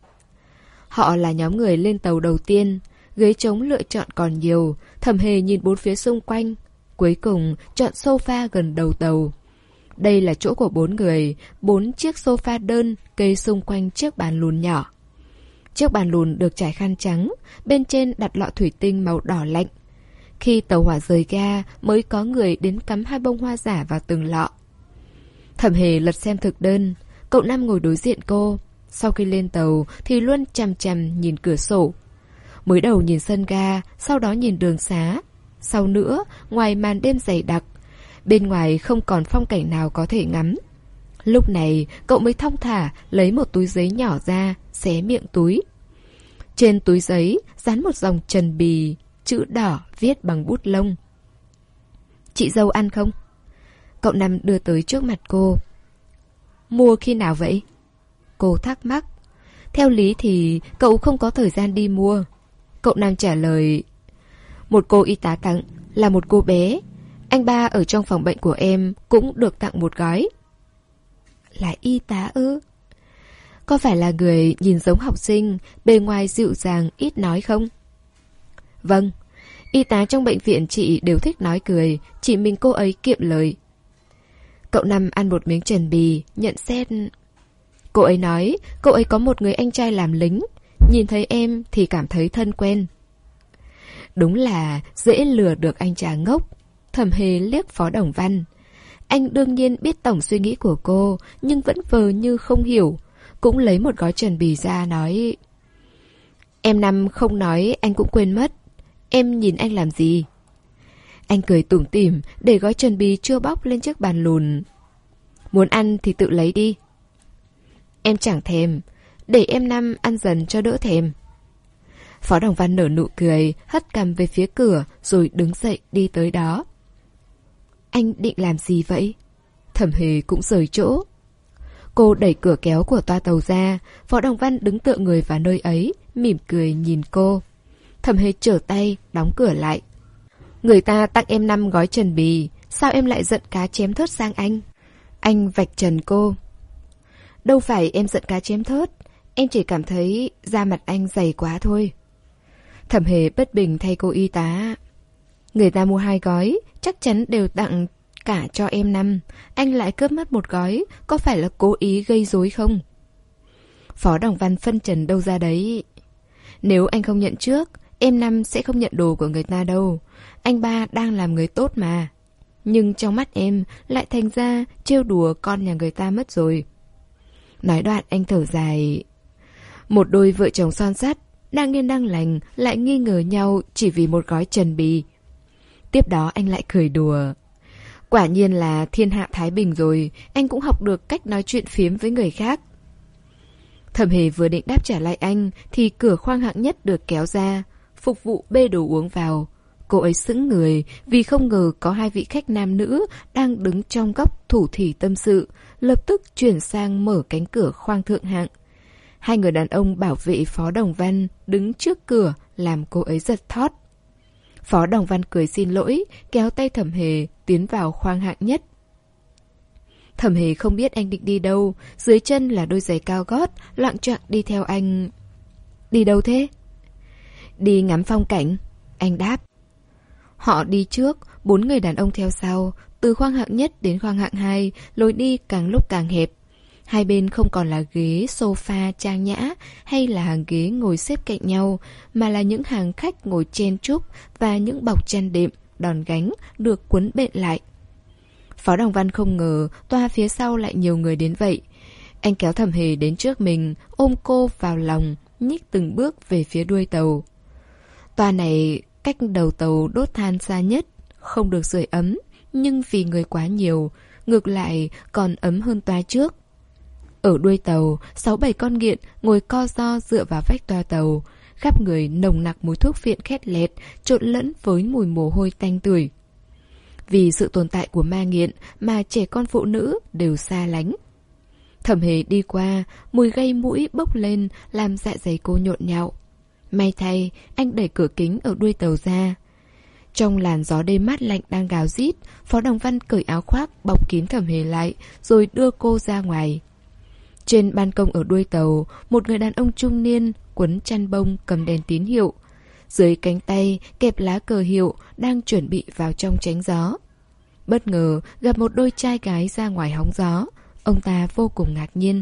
Speaker 1: Họ là nhóm người lên tàu đầu tiên, ghế trống lựa chọn còn nhiều. Thẩm Hề nhìn bốn phía xung quanh, cuối cùng chọn sofa gần đầu tàu. Đây là chỗ của bốn người, bốn chiếc sofa đơn kê xung quanh chiếc bàn lùn nhỏ. Chiếc bàn lùn được trải khăn trắng, bên trên đặt lọ thủy tinh màu đỏ lạnh. Khi tàu hỏa rời ga mới có người đến cắm hai bông hoa giả vào từng lọ. Thẩm Hề lật xem thực đơn, cậu Năm ngồi đối diện cô. Sau khi lên tàu thì luôn chằm chằm nhìn cửa sổ. Mới đầu nhìn sân ga, sau đó nhìn đường xá. Sau nữa, ngoài màn đêm dày đặc, bên ngoài không còn phong cảnh nào có thể ngắm. Lúc này, cậu mới thong thả lấy một túi giấy nhỏ ra, xé miệng túi. Trên túi giấy dán một dòng trần bì, chữ đỏ viết bằng bút lông. Chị dâu ăn không? Cậu Năm đưa tới trước mặt cô. Mua khi nào vậy? Cô thắc mắc. Theo lý thì cậu không có thời gian đi mua. Cậu Năm trả lời. Một cô y tá tặng, là một cô bé. Anh ba ở trong phòng bệnh của em cũng được tặng một gói. Là y tá ư? Có phải là người nhìn giống học sinh, bề ngoài dịu dàng ít nói không? Vâng, y tá trong bệnh viện chị đều thích nói cười, chỉ mình cô ấy kiệm lời. Cậu Năm ăn một miếng trần bì, nhận xét. Cô ấy nói cô ấy có một người anh trai làm lính, nhìn thấy em thì cảm thấy thân quen. Đúng là dễ lừa được anh chàng ngốc. Thẩm Hề liếc Phó Đồng Văn. Anh đương nhiên biết tổng suy nghĩ của cô, nhưng vẫn vờ như không hiểu. Cũng lấy một gói trần bì ra nói. Em Năm không nói anh cũng quên mất. Em nhìn anh làm gì? Anh cười tủm tỉm, để gói trần bì chưa bóc lên chiếc bàn lùn. Muốn ăn thì tự lấy đi. Em chẳng thèm, để em Năm ăn dần cho đỡ thèm. Phó Đồng Văn nở nụ cười, hất cằm về phía cửa, rồi đứng dậy đi tới đó. Anh định làm gì vậy? Thẩm Hề cũng rời chỗ. Cô đẩy cửa kéo của toa tàu ra, Phó Đồng Văn đứng tựa người vào nơi ấy, mỉm cười nhìn cô. Thẩm Hề trở tay, đóng cửa lại. Người ta tặng em năm gói trần bì, sao em lại giận cá chém thớt sang anh? Anh vạch trần cô. Đâu phải em giận cá chém thớt, em chỉ cảm thấy da mặt anh dày quá thôi. Thẩm Hề bất bình thay cô y tá. Người ta mua hai gói, chắc chắn đều tặng cả cho em năm. Anh lại cướp mất một gói, có phải là cố ý gây rối không? Phó Đồng Văn phân trần đâu ra đấy. Nếu anh không nhận trước, em năm sẽ không nhận đồ của người ta đâu. Anh ba đang làm người tốt mà. Nhưng trong mắt em lại thành ra trêu đùa con nhà người ta mất rồi. Nói đoạn anh thở dài. Một đôi vợ chồng son sắt, đang yên đang lành, lại nghi ngờ nhau chỉ vì một gói trần bì. Tiếp đó anh lại cười đùa. Quả nhiên là thiên hạ thái bình rồi, anh cũng học được cách nói chuyện phiếm với người khác. Thẩm Hề vừa định đáp trả lại anh thì cửa khoang hạng nhất được kéo ra, phục vụ bê đồ uống vào. Cô ấy sững người vì không ngờ có hai vị khách nam nữ đang đứng trong góc thủ thỉ tâm sự, lập tức chuyển sang mở cánh cửa khoang thượng hạng. Hai người đàn ông bảo vệ Phó Đồng Văn đứng trước cửa làm cô ấy giật thót. Phó Đồng Văn cười xin lỗi, kéo tay Thẩm Hề tiến vào khoang hạng nhất. Thẩm Hề không biết anh định đi đâu, dưới chân là đôi giày cao gót, loạng choạng đi theo anh. Đi đâu thế? Đi ngắm phong cảnh, anh đáp. Họ đi trước, bốn người đàn ông theo sau, từ khoang hạng nhất đến khoang hạng hai, lối đi càng lúc càng hẹp. Hai bên không còn là ghế sofa trang nhã hay là hàng ghế ngồi xếp cạnh nhau, mà là những hàng khách ngồi chen chúc và những bọc chăn đệm, đòn gánh được quấn bện lại. Phó Đồng Văn không ngờ toa phía sau lại nhiều người đến vậy. Anh kéo Thẩm Hề đến trước mình, ôm cô vào lòng, nhích từng bước về phía đuôi tàu. Toa này cách đầu tàu đốt than xa nhất, không được sưởi ấm, nhưng vì người quá nhiều, ngược lại còn ấm hơn toa trước. Ở đuôi tàu, sáu bảy con nghiện ngồi co ro dựa vào vách toa tàu, khắp người nồng nặc mùi thuốc phiện khét lẹt, trộn lẫn với mùi mồ hôi tanh tưởi. Vì sự tồn tại của ma nghiện mà trẻ con phụ nữ đều xa lánh. Thẩm Hề đi qua, mùi gây mũi bốc lên làm dạ dày cô nhộn nhạo. May thay, anh đẩy cửa kính ở đuôi tàu ra. Trong làn gió đêm mát lạnh đang gào rít, Phó Đồng Văn cởi áo khoác bọc kín Thẩm Hề lại rồi đưa cô ra ngoài. Trên ban công ở đuôi tàu, một người đàn ông trung niên quấn chăn bông cầm đèn tín hiệu. Dưới cánh tay kẹp lá cờ hiệu đang chuẩn bị vào trong tránh gió. Bất ngờ gặp một đôi trai gái ra ngoài hóng gió. Ông ta vô cùng ngạc nhiên.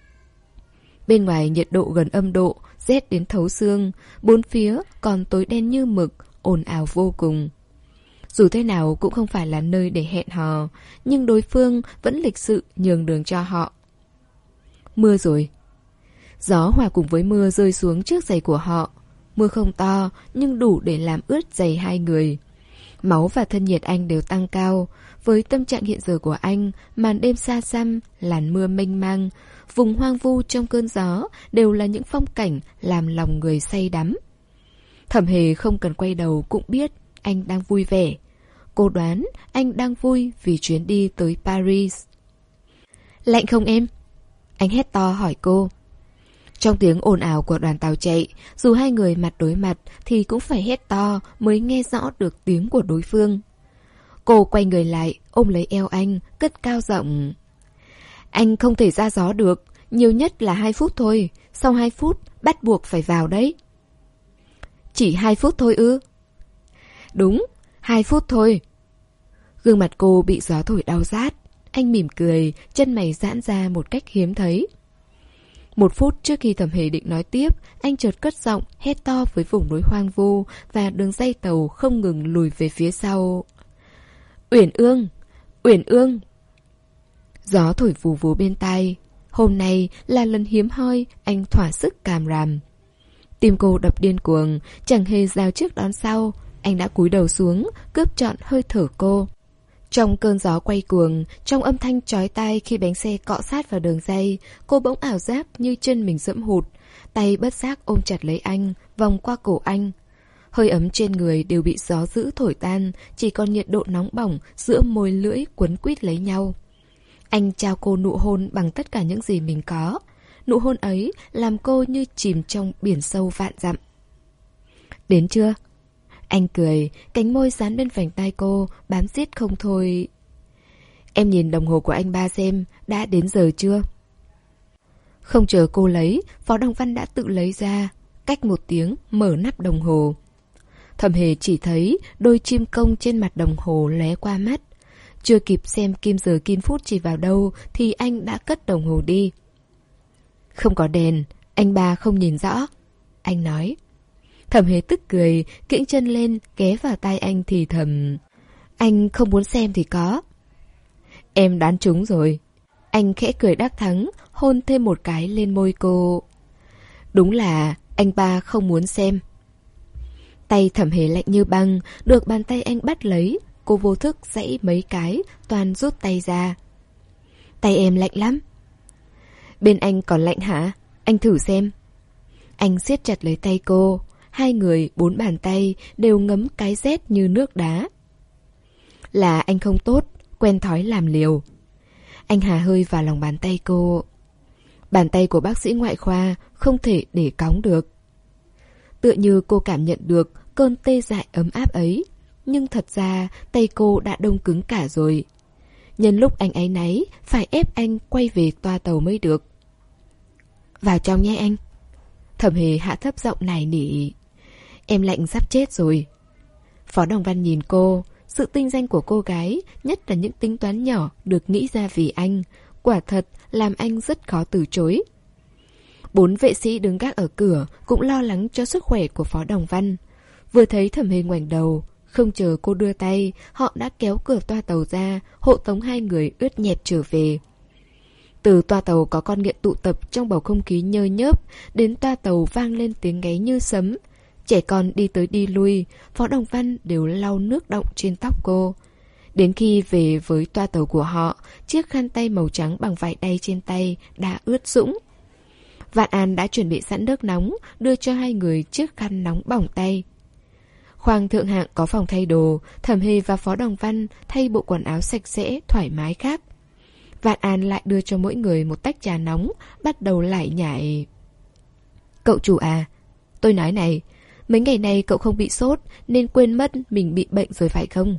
Speaker 1: Bên ngoài nhiệt độ gần âm độ, rét đến thấu xương. Bốn phía còn tối đen như mực, ồn ào vô cùng. Dù thế nào cũng không phải là nơi để hẹn hò, nhưng đối phương vẫn lịch sự nhường đường cho họ. Mưa rồi. Gió hòa cùng với mưa rơi xuống trước giày của họ. Mưa không to nhưng đủ để làm ướt giày hai người. Máu và thân nhiệt anh đều tăng cao. Với tâm trạng hiện giờ của anh, màn đêm xa xăm, làn mưa mênh mang, vùng hoang vu trong cơn gió đều là những phong cảnh làm lòng người say đắm. Thẩm Hề không cần quay đầu cũng biết anh đang vui vẻ. Cô đoán anh đang vui vì chuyến đi tới Paris. Lạnh không em? Anh hét to hỏi cô. Trong tiếng ồn ào của đoàn tàu chạy, dù hai người mặt đối mặt thì cũng phải hét to mới nghe rõ được tiếng của đối phương. Cô quay người lại, ôm lấy eo anh, cất cao giọng. Anh không thể ra gió được, nhiều nhất là hai phút thôi, sau hai phút bắt buộc phải vào đấy. Chỉ hai phút thôi ư? Đúng, hai phút thôi. Gương mặt cô bị gió thổi đau rát. Anh mỉm cười, chân mày giãn ra một cách hiếm thấy. Một phút trước khi Thẩm Hề định nói tiếp, anh chợt cất giọng, hét to với vùng núi hoang vu và đường dây tàu không ngừng lùi về phía sau. Uyển Ương! Uyển Ương! Gió thổi vù vù bên tai. Hôm nay là lần hiếm hoi anh thỏa sức càm ràm. Tim cô đập điên cuồng, chẳng hề giao trước đón sau. Anh đã cúi đầu xuống, cướp trọn hơi thở cô. Trong cơn gió quay cuồng, trong âm thanh chói tai khi bánh xe cọ sát vào đường ray, cô bỗng ảo giác như chân mình dẫm hụt. Tay bất giác ôm chặt lấy anh, vòng qua cổ anh. Hơi ấm trên người đều bị gió dữ thổi tan, chỉ còn nhiệt độ nóng bỏng giữa môi lưỡi quấn quýt lấy nhau. Anh trao cô nụ hôn bằng tất cả những gì mình có. Nụ hôn ấy làm cô như chìm trong biển sâu vạn dặm. Đến chưa? Anh cười, cánh môi dán bên vành tai cô, bám giết không thôi. Em nhìn đồng hồ của anh ba xem, đã đến giờ chưa? Không chờ cô lấy, Phó Đồng Văn đã tự lấy ra, cách một tiếng mở nắp đồng hồ. Thẩm Hề chỉ thấy đôi chim công trên mặt đồng hồ lóe qua mắt. Chưa kịp xem kim giờ kim phút chỉ vào đâu thì anh đã cất đồng hồ đi. Không có đèn, anh ba không nhìn rõ. Anh nói. Thẩm Hề tức cười, kiễng chân lên, ghé vào tai anh thì thầm. Anh không muốn xem thì có. Em đoán trúng rồi. Anh khẽ cười đắc thắng, hôn thêm một cái lên môi cô. Đúng là anh ba không muốn xem. Tay Thẩm Hề lạnh như băng, được bàn tay anh bắt lấy. Cô vô thức giãy mấy cái, toàn rút tay ra. Tay em lạnh lắm. Bên anh còn lạnh hả? Anh thử xem. Anh siết chặt lấy tay cô. Hai người bốn bàn tay đều ngấm cái rét như nước đá. Là anh không tốt, quen thói làm liều. Anh hà hơi vào lòng bàn tay cô. Bàn tay của bác sĩ ngoại khoa không thể để cóng được. Tựa như cô cảm nhận được cơn tê dại ấm áp ấy. Nhưng thật ra tay cô đã đông cứng cả rồi. Nhân lúc anh áy náy, phải ép anh quay về toa tàu mới được. Vào trong nhé anh. Thẩm Hề hạ thấp giọng nài nỉ. Em lạnh sắp chết rồi. Phó Đồng Văn nhìn cô. Sự tinh danh của cô gái, nhất là những tính toán nhỏ được nghĩ ra vì anh, quả thật làm anh rất khó từ chối. Bốn vệ sĩ đứng gác ở cửa cũng lo lắng cho sức khỏe của Phó Đồng Văn. Vừa thấy Thẩm Hề ngoảnh đầu, không chờ cô đưa tay, họ đã kéo cửa toa tàu ra, hộ tống hai người ướt nhẹp trở về. Từ toa tàu có con nghiện tụ tập trong bầu không khí nhơ nhớp, đến toa tàu vang lên tiếng gáy như sấm. Trẻ con đi tới đi lui, Phó Đồng Văn đều lau nước đọng trên tóc cô. Đến khi về với toa tàu của họ, chiếc khăn tay màu trắng bằng vải đay trên tay đã ướt sũng. Vạn An đã chuẩn bị sẵn nước nóng, đưa cho hai người chiếc khăn nóng bỏng tay. Khoang thượng hạng có phòng thay đồ, Thẩm Hề và Phó Đồng Văn thay bộ quần áo sạch sẽ, thoải mái khác. Vạn An lại đưa cho mỗi người một tách trà nóng, bắt đầu lải nhải. Cậu chủ à, tôi nói này, mấy ngày nay cậu không bị sốt nên quên mất mình bị bệnh rồi phải không?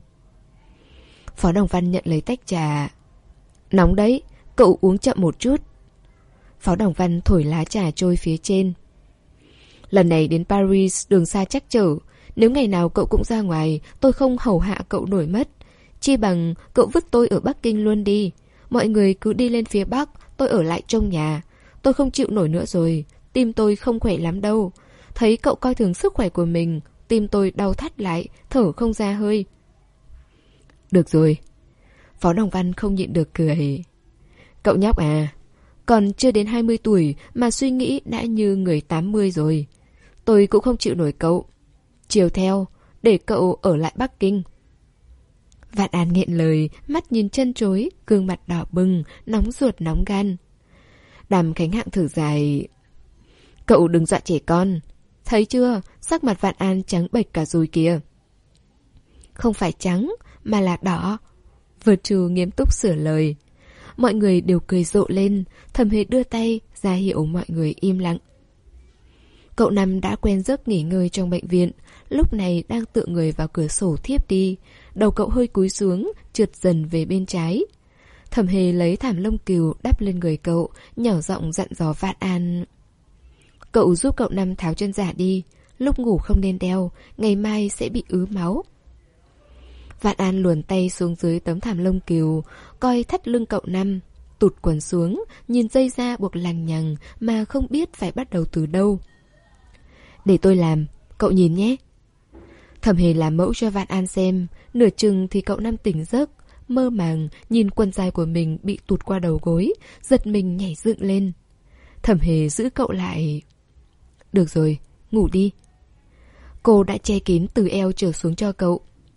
Speaker 1: Phó Đồng Văn nhận lấy tách trà. Nóng đấy, cậu uống chậm một chút. Phó Đồng Văn thổi lá trà trôi phía trên. Lần này đến Paris đường xa chắc trở, nếu ngày nào cậu cũng ra ngoài, tôi không hầu hạ cậu nổi mất. Chi bằng cậu vứt tôi ở Bắc Kinh luôn đi. Mọi người cứ đi lên phía Bắc, tôi ở lại trong nhà. Tôi không chịu nổi nữa rồi, tim tôi không khỏe lắm đâu. Thấy cậu coi thường sức khỏe của mình, tim tôi đau thắt lại, thở không ra hơi. Được rồi. Phó Đồng Văn không nhịn được cười. Cậu nhóc à, còn chưa đến hai mươi tuổi mà suy nghĩ đã như người tám mươi rồi. Tôi cũng không chịu nổi cậu. Chiều theo, để cậu ở lại Bắc Kinh. Vạn An nghẹn lời, mắt nhìn chân chối, gương mặt đỏ bừng, nóng ruột nóng gan. Đàm Khánh Hạng thở dài. Cậu đừng dọa trẻ con. Thấy chưa, sắc mặt Vạn An trắng bệch cả rồi kìa. Không phải trắng, mà là đỏ. Vượt trù nghiêm túc sửa lời. Mọi người đều cười rộ lên. Thẩm Hề đưa tay ra hiệu mọi người im lặng. Cậu Năm đã quen giấc nghỉ ngơi trong bệnh viện, lúc này đang tựa người vào cửa sổ thiếp đi. Đầu cậu hơi cúi xuống, trượt dần về bên trái. Thẩm Hề lấy thảm lông cừu đắp lên người cậu, nhỏ giọng dặn dò Vạn An. Cậu giúp cậu Năm tháo chân giả đi, lúc ngủ không nên đeo, ngày mai sẽ bị ứ máu. Vạn An luồn tay xuống dưới tấm thảm lông cừu, coi thắt lưng cậu Năm, tụt quần xuống, nhìn dây da buộc lằng nhằng mà không biết phải bắt đầu từ đâu. Để tôi làm, cậu nhìn nhé. Thẩm Hề làm mẫu cho Vạn An xem, nửa chừng thì cậu Năm tỉnh giấc, mơ màng nhìn quần dài của mình bị tụt qua đầu gối, giật mình nhảy dựng lên. Thẩm Hề giữ cậu lại. Được rồi, ngủ đi. Cô đã che kín từ eo trở xuống cho cậu.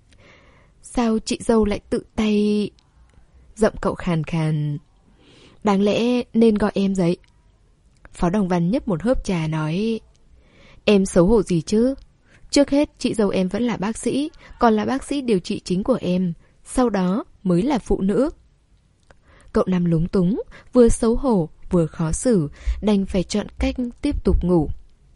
Speaker 1: Sao chị dâu lại tự tay... Giọng cậu khàn khàn. Đáng lẽ nên gọi em dậy. Phó Đồng Văn nhấp một hớp trà nói. Em xấu hổ gì chứ? Trước hết chị dâu em vẫn là bác sĩ, còn là bác sĩ điều trị chính của em, sau đó mới là phụ nữ. Cậu Năm lúng túng, vừa xấu hổ vừa khó xử, đành phải chọn cách tiếp tục ngủ.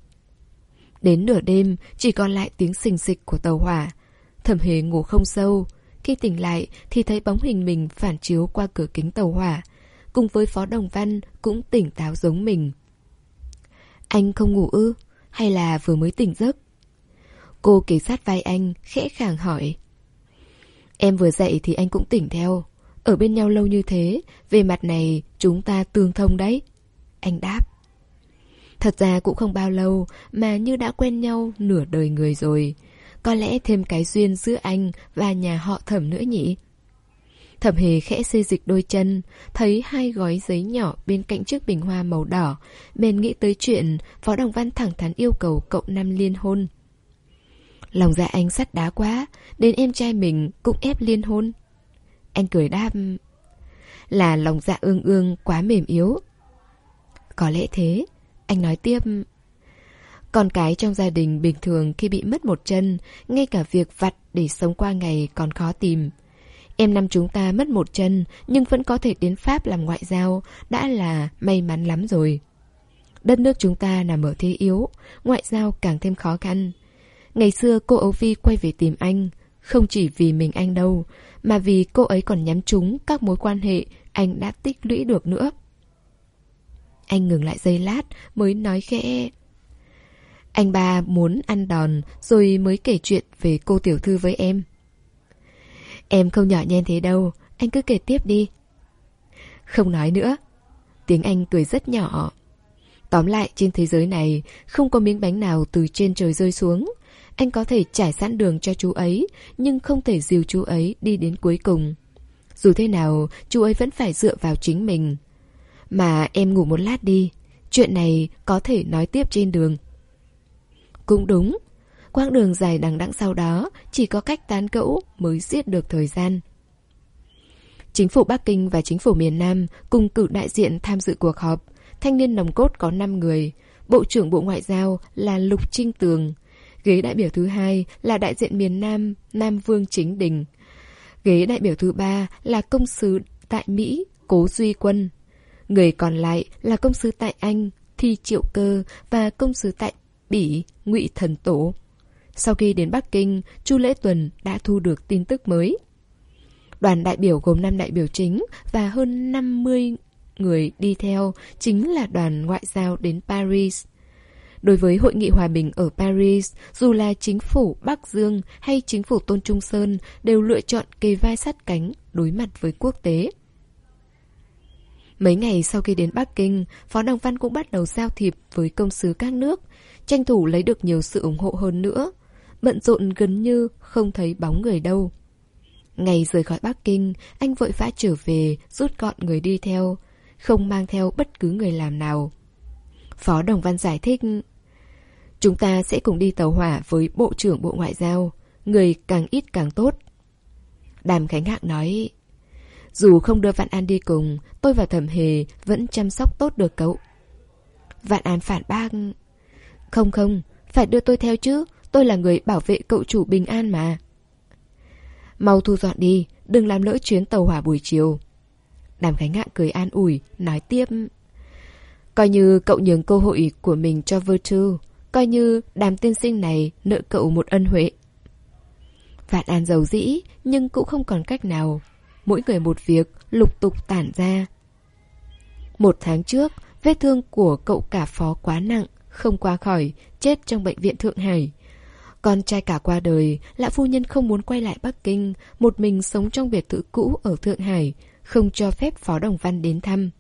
Speaker 1: Đến nửa đêm chỉ còn lại tiếng xình xịch của tàu hỏa. Thẩm Hề ngủ không sâu. Khi tỉnh lại thì thấy bóng hình mình phản chiếu qua cửa kính tàu hỏa, cùng với Phó Đồng Văn cũng tỉnh táo giống mình. Anh không ngủ ư? Hay là vừa mới tỉnh giấc? Cô kề sát vai anh, khẽ khàng hỏi. Em vừa dậy thì anh cũng tỉnh theo. Ở bên nhau lâu như thế, về mặt này chúng ta tương thông đấy. Anh đáp. Thật ra cũng không bao lâu mà như đã quen nhau nửa đời người rồi. Có lẽ thêm cái duyên giữa anh và nhà họ Thẩm nữa nhỉ? Thẩm Hề khẽ xê dịch đôi chân, thấy hai gói giấy nhỏ bên cạnh chiếc bình hoa màu đỏ, bèn nghĩ tới chuyện Phó Đồng Văn thẳng thắn yêu cầu cậu Năm liên hôn. Lòng dạ anh sắt đá quá, đến em trai mình cũng ép liên hôn. Anh cười đáp. Là lòng dạ ương ương quá mềm yếu. Có lẽ thế. Anh nói tiếp. Con cái trong gia đình bình thường khi bị mất một chân, ngay cả việc vặt để sống qua ngày còn khó tìm. Em năm chúng ta mất một chân nhưng vẫn có thể đến Pháp làm ngoại giao, đã là may mắn lắm rồi. Đất nước chúng ta nằm ở thế yếu, ngoại giao càng thêm khó khăn. Ngày xưa cô Âu Vi quay về tìm anh, Không chỉ vì mình anh đâu, mà vì cô ấy còn nhắm trúng các mối quan hệ anh đã tích lũy được nữa. Anh ngừng lại giây lát mới nói khẽ: Anh ba muốn ăn đòn rồi mới kể chuyện về cô tiểu thư với em. Em không nhỏ nhen thế đâu, anh cứ kể tiếp đi. Không nói nữa. Tiếng anh cười rất nhỏ. Tóm lại, trên thế giới này không có miếng bánh nào từ trên trời rơi xuống. Anh có thể trải sẵn đường cho chú ấy, nhưng không thể dìu chú ấy đi đến cuối cùng. Dù thế nào, chú ấy vẫn phải dựa vào chính mình. Mà em ngủ một lát đi, chuyện này có thể nói tiếp trên đường. Cũng đúng, quãng đường dài đằng đẵng sau đó chỉ có cách tán gẫu mới giết được thời gian. Chính phủ Bắc Kinh và chính phủ miền Nam cùng cử đại diện tham dự cuộc họp. Thanh niên nòng cốt có năm người. Bộ trưởng Bộ Ngoại giao là Lục Trinh Tường. Ghế đại biểu thứ hai là đại diện miền Nam Nam Vương Chính Đình. Ghế đại biểu thứ ba là công sứ tại Mỹ Cố Duy Quân. Người còn lại là công sứ tại Anh Thi Triệu Cơ và công sứ tại Bỉ Ngụy Thần Tổ. Sau khi đến Bắc Kinh, Chu Lễ Tuần đã thu được tin tức mới. Đoàn đại biểu gồm năm đại biểu chính và hơn năm mươi người đi theo chính là đoàn ngoại giao đến Paris. Đối với Hội nghị Hòa bình ở Paris, dù là chính phủ Bắc Dương hay chính phủ Tôn Trung Sơn đều lựa chọn kề vai sát cánh đối mặt với quốc tế. Mấy ngày sau khi đến Bắc Kinh, Phó Đồng Văn cũng bắt đầu giao thiệp với công sứ các nước, tranh thủ lấy được nhiều sự ủng hộ hơn nữa. Bận rộn gần như không thấy bóng người đâu. Ngày rời khỏi Bắc Kinh, anh vội vã trở về, rút gọn người đi theo, không mang theo bất cứ người làm nào. Phó Đồng Văn giải thích: Chúng ta sẽ cùng đi tàu hỏa với Bộ trưởng Bộ Ngoại giao, người càng ít càng tốt. Đàm Khánh Hạng nói: Dù không đưa Vạn An đi cùng, tôi và Thẩm Hề vẫn chăm sóc tốt được cậu. Vạn An phản bác: Không không, phải đưa tôi theo chứ, tôi là người bảo vệ cậu chủ bình an mà. Mau thu dọn đi, đừng làm lỡ chuyến tàu hỏa buổi chiều. Đàm Khánh Hạng cười an ủi, nói tiếp: Coi như cậu nhường cơ hội của mình cho Virtu, coi như Đàm tiên sinh này nợ cậu một ân huệ. Vạn An giàu dĩ, nhưng cũng không còn cách nào. Mỗi người một việc, lục tục tản ra. Một tháng trước, vết thương của cậu cả Phó quá nặng, không qua khỏi, chết trong bệnh viện Thượng Hải. Con trai cả qua đời, lão phu nhân không muốn quay lại Bắc Kinh, một mình sống trong biệt thự cũ ở Thượng Hải, không cho phép Phó Đồng Văn đến thăm.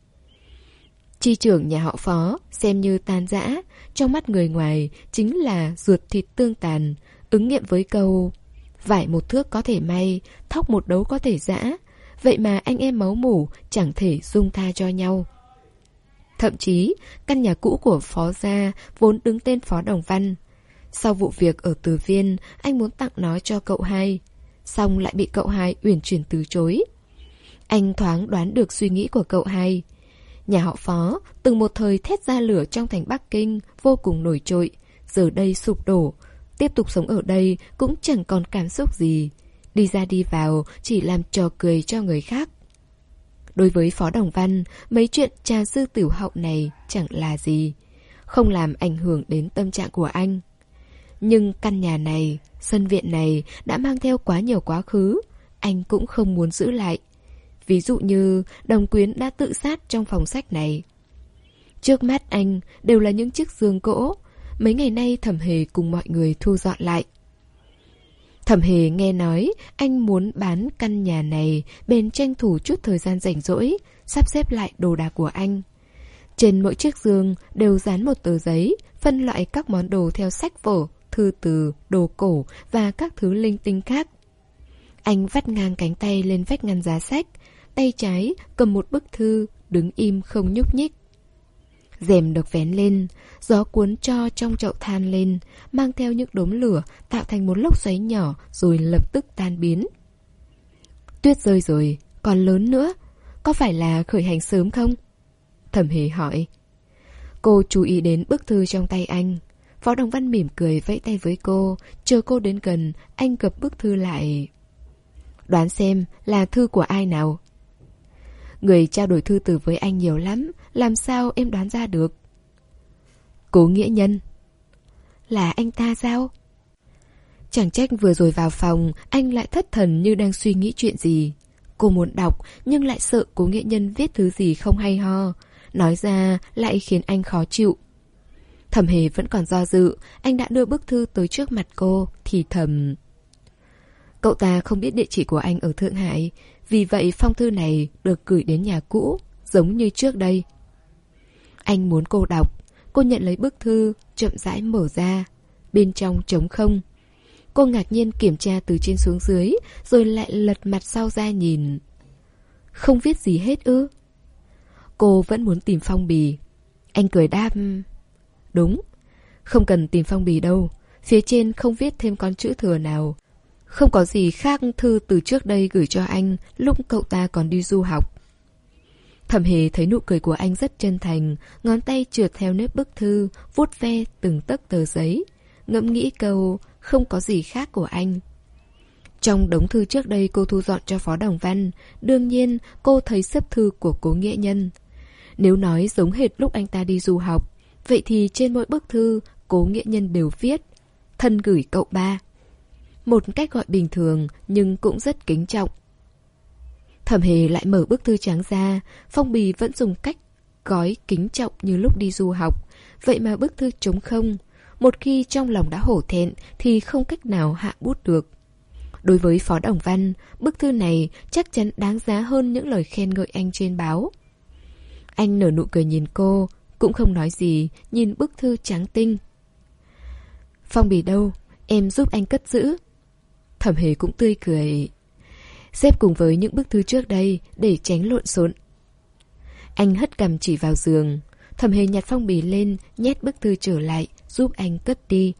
Speaker 1: Chi trưởng nhà họ Phó xem như tan rã, trong mắt người ngoài chính là ruột thịt tương tàn, ứng nghiệm với câu vải một thước có thể may, thóc một đấu có thể giã, vậy mà anh em máu mủ chẳng thể dung tha cho nhau. Thậm chí, căn nhà cũ của Phó gia vốn đứng tên Phó Đồng Văn. Sau vụ việc ở Từ Viên, anh muốn tặng nó cho cậu hai, xong lại bị cậu hai uyển chuyển từ chối. Anh thoáng đoán được suy nghĩ của cậu hai. Nhà họ Phó từng một thời thét ra lửa trong thành Bắc Kinh, vô cùng nổi trội, giờ đây sụp đổ. Tiếp tục sống ở đây cũng chẳng còn cảm xúc gì. Đi ra đi vào chỉ làm trò cười cho người khác. Đối với Phó Đồng Văn, mấy chuyện trà sư tiểu hậu này chẳng là gì, không làm ảnh hưởng đến tâm trạng của anh. Nhưng căn nhà này, sân viện này đã mang theo quá nhiều quá khứ, anh cũng không muốn giữ lại. Ví dụ như Đồng Quyến đã tự sát trong phòng sách này. Trước mắt anh đều là những chiếc giường gỗ, mấy ngày nay Thẩm Hề cùng mọi người thu dọn lại. Thẩm Hề nghe nói anh muốn bán căn nhà này, bèn tranh thủ chút thời gian rảnh rỗi, sắp xếp lại đồ đạc của anh. Trên mỗi chiếc giường đều dán một tờ giấy, phân loại các món đồ theo sách vở, thư từ, đồ cổ và các thứ linh tinh khác. Anh vắt ngang cánh tay lên vách ngăn giá sách, tay trái cầm một bức thư, đứng im không nhúc nhích. Rèm được vén lên, gió cuốn cho trong chậu than lên, mang theo những đốm lửa tạo thành một lốc xoáy nhỏ rồi lập tức tan biến. Tuyết rơi rồi, còn lớn nữa, có phải là khởi hành sớm không? Thẩm Hề hỏi. Cô chú ý đến bức thư trong tay anh. Phó Đồng Văn mỉm cười vẫy tay với cô, chờ cô đến gần, anh gập bức thư lại. Đoán xem là thư của ai nào? Người trao đổi thư từ với anh nhiều lắm, làm sao em đoán ra được? Cố Nghĩa Nhân. Là anh ta sao? Chẳng trách vừa rồi vào phòng, anh lại thất thần như đang suy nghĩ chuyện gì. Cô muốn đọc, nhưng lại sợ Cố Nghĩa Nhân viết thứ gì không hay ho. Nói ra lại khiến anh khó chịu. Thẩm Hề vẫn còn do dự, anh đã đưa bức thư tới trước mặt cô, thì thầm. Cậu ta không biết địa chỉ của anh ở Thượng Hải, vì vậy phong thư này được gửi đến nhà cũ, giống như trước đây. Anh muốn cô đọc. Cô nhận lấy bức thư, chậm rãi mở ra. Bên trong trống không. Cô ngạc nhiên kiểm tra từ trên xuống dưới, rồi lại lật mặt sau ra nhìn. Không viết gì hết ư? Cô vẫn muốn tìm phong bì. Anh cười đáp. Đúng, không cần tìm phong bì đâu. Phía trên không viết thêm con chữ thừa nào. Không có gì khác thư từ trước đây gửi cho anh lúc cậu ta còn đi du học. Thẩm Hề thấy nụ cười của anh rất chân thành, ngón tay trượt theo nếp bức thư, vuốt ve từng tấc tờ giấy, ngẫm nghĩ câu không có gì khác của anh. Trong đống thư trước đây cô thu dọn cho Phó Đồng Văn, đương nhiên cô thấy xếp thư của Cố Nghĩa Nhân. Nếu nói giống hệt lúc anh ta đi du học, vậy thì trên mỗi bức thư Cố Nghĩa Nhân đều viết thân gửi cậu ba. Một cách gọi bình thường nhưng cũng rất kính trọng. Thẩm Hề lại mở bức thư trắng ra, phong bì vẫn dùng cách gói kính trọng như lúc đi du học, vậy mà bức thư trống không. Một khi trong lòng đã hổ thẹn thì không cách nào hạ bút được. Đối với Phó Đồng Văn, bức thư này chắc chắn đáng giá hơn những lời khen ngợi anh trên báo. Anh nở nụ cười nhìn cô, cũng không nói gì, nhìn bức thư trắng tinh. Phong bì đâu? Em giúp anh cất giữ. Thẩm Hề cũng tươi cười. Xếp cùng với những bức thư trước đây để tránh lộn xộn. Anh hất cằm chỉ vào giường. Thẩm Hề nhặt phong bì lên, nhét bức thư trở lại, giúp anh cất đi.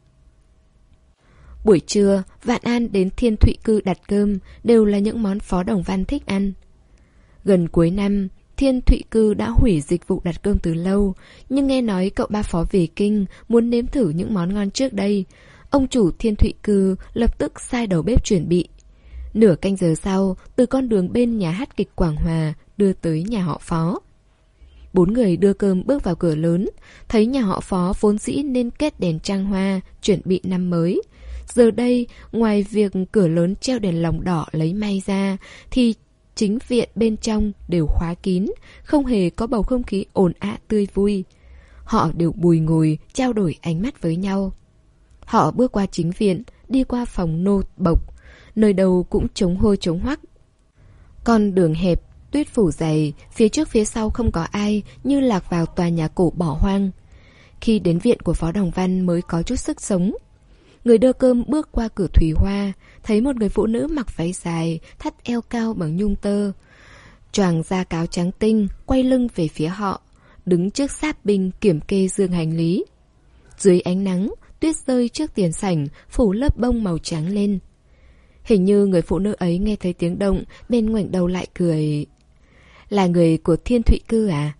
Speaker 1: Buổi trưa, Vạn An đến Thiên Thụy Cư đặt cơm, đều là những món Phó Đồng Văn thích ăn. Gần cuối năm, Thiên Thụy Cư đã hủy dịch vụ đặt cơm từ lâu, nhưng nghe nói cậu ba Phó về kinh muốn nếm thử những món ngon trước đây. Ông chủ Thiên Thụy Cư lập tức sai đầu bếp chuẩn bị. Nửa canh giờ sau, từ con đường bên nhà hát kịch Quảng Hòa đưa tới nhà họ Phó. Bốn người đưa cơm bước vào cửa lớn, thấy nhà họ Phó vốn dĩ nên kết đèn trăng hoa, chuẩn bị năm mới. Giờ đây, ngoài việc cửa lớn treo đèn lồng đỏ lấy may ra, thì chính viện bên trong đều khóa kín, không hề có bầu không khí ồn ào tươi vui. Họ đều bùi ngùi, trao đổi ánh mắt với nhau. Họ bước qua chính viện, đi qua phòng nô bộc, nơi đầu cũng trống hôi trống hoắc. Con đường hẹp, tuyết phủ dày, phía trước phía sau không có ai, như lạc vào tòa nhà cổ bỏ hoang. Khi đến viện của Phó Đồng Văn mới có chút sức sống. Người đưa cơm bước qua cửa thủy hoa, thấy một người phụ nữ mặc váy dài, thắt eo cao bằng nhung tơ, choàng da cáo trắng tinh, quay lưng về phía họ, đứng trước sáp binh kiểm kê dương hành lý. Dưới ánh nắng, tuyết rơi trước tiền sảnh, phủ lớp bông màu trắng lên. Hình như người phụ nữ ấy nghe thấy tiếng động, bên ngoảnh đầu lại cười. Là người của Thiên Thụy Cư à?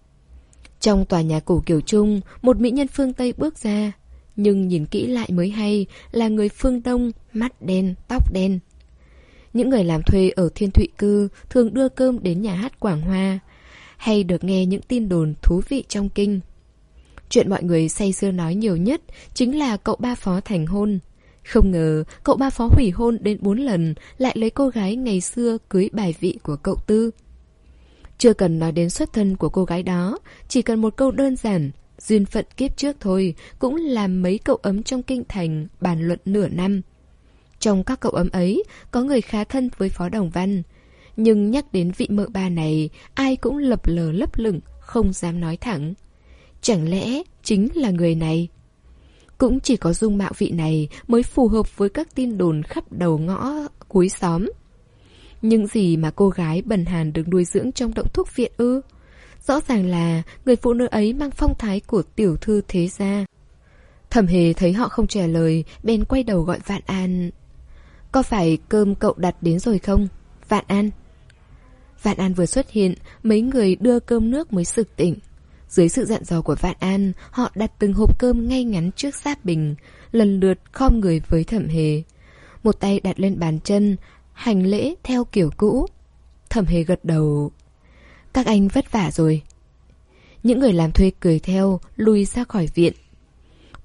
Speaker 1: Trong tòa nhà cổ kiểu Trung, một mỹ nhân phương Tây bước ra. Nhưng nhìn kỹ lại mới hay là người phương Đông, mắt đen, tóc đen. Những người làm thuê ở Thiên Thụy Cư thường đưa cơm đến nhà hát Quảng Hoa, hay được nghe những tin đồn thú vị trong kinh. Chuyện mọi người say sưa nói nhiều nhất chính là cậu ba Phó thành hôn. Không ngờ cậu ba Phó hủy hôn đến bốn lần, lại lấy cô gái ngày xưa cưới bài vị của cậu Tư. Chưa cần nói đến xuất thân của cô gái đó, chỉ cần một câu đơn giản, duyên phận kiếp trước thôi, cũng làm mấy cậu ấm trong kinh thành bàn luận nửa năm. Trong các cậu ấm ấy, có người khá thân với Phó Đồng Văn. Nhưng nhắc đến vị mợ ba này, ai cũng lập lờ lấp lửng, không dám nói thẳng. Chẳng lẽ chính là người này? Cũng chỉ có dung mạo vị này mới phù hợp với các tin đồn khắp đầu ngõ cuối xóm. Những gì mà cô gái bần hàn được nuôi dưỡng trong động thuốc viện ư? Rõ ràng là người phụ nữ ấy mang phong thái của tiểu thư thế gia. Thẩm Hề thấy họ không trả lời, bèn quay đầu gọi Vạn An. Có phải cơm cậu đặt đến rồi không? Vạn An. Vạn An vừa xuất hiện, mấy người đưa cơm nước mới sực tỉnh. Dưới sự dặn dò của Vạn An, họ đặt từng hộp cơm ngay ngắn trước sáp bình, lần lượt khom người với Thẩm Hề. Một tay đặt lên bàn chân, hành lễ theo kiểu cũ. Thẩm Hề gật đầu. Các anh vất vả rồi. Những người làm thuê cười theo, lùi ra khỏi viện.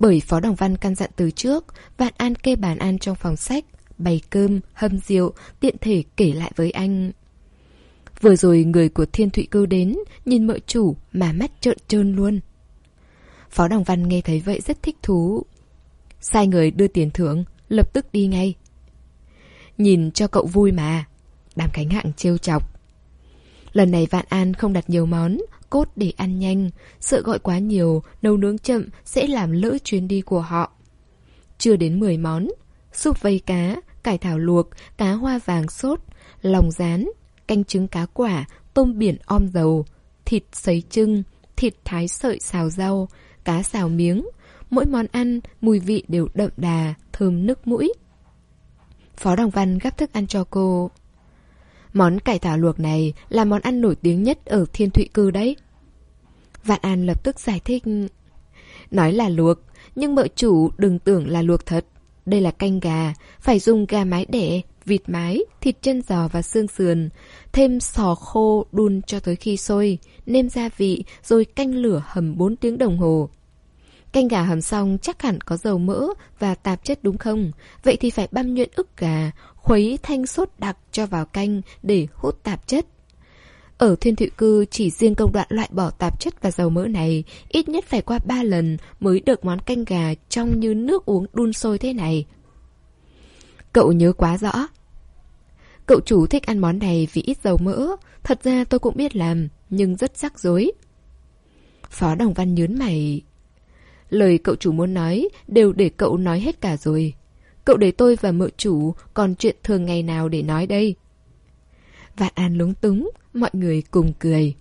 Speaker 1: Bởi Phó Đồng Văn căn dặn từ trước, Vạn An kê bàn ăn trong phòng sách, bày cơm, hâm rượu, tiện thể kể lại với anh. Vừa rồi người của Thiên Thụy Cư đến, nhìn mợ chủ mà mắt trợn trơn luôn. Phó Đồng Văn nghe thấy vậy rất thích thú. Sai người đưa tiền thưởng, lập tức đi ngay. Nhìn cho cậu vui mà. Đàm Khánh Hạng trêu chọc. Lần này Vạn An không đặt nhiều món, cốt để ăn nhanh, sợ gọi quá nhiều, nấu nướng chậm sẽ làm lỡ chuyến đi của họ. Chưa đến mười món, súp vây cá, cải thảo luộc, cá hoa vàng sốt, lòng rán, canh trứng cá quả, tôm biển om dầu, thịt sấy trưng, thịt thái sợi xào rau, cá xào miếng. Mỗi món ăn, mùi vị đều đậm đà, thơm nức mũi. Phó Đồng Văn gắp thức ăn cho cô. Món cải thảo luộc này là món ăn nổi tiếng nhất ở Thiên Thụy Cư đấy. Vạn An lập tức giải thích. Nói là luộc, nhưng mợ chủ đừng tưởng là luộc thật. Đây là canh gà, phải dùng gà mái đẻ, vịt mái, thịt chân giò và xương sườn. Thêm sò khô đun cho tới khi sôi, nêm gia vị rồi canh lửa hầm bốn tiếng đồng hồ. Canh gà hầm xong chắc hẳn có dầu mỡ và tạp chất đúng không? Vậy thì phải băm nhuyễn ức gà, khuấy thanh sốt đặc cho vào canh để hút tạp chất. Ở Thiên Thụy Cư chỉ riêng công đoạn loại bỏ tạp chất và dầu mỡ này ít nhất phải qua ba lần mới được món canh gà trong như nước uống đun sôi thế này. Cậu nhớ quá rõ. Cậu chủ thích ăn món này vì ít dầu mỡ. Thật ra tôi cũng biết làm, nhưng rất rắc rối. Phó Đồng Văn nhớn mày. Lời cậu chủ muốn nói đều để cậu nói hết cả rồi. Cậu để tôi và mợ chủ còn chuyện thường ngày nào để nói đây? Vạn An lúng túng, mọi người cùng cười.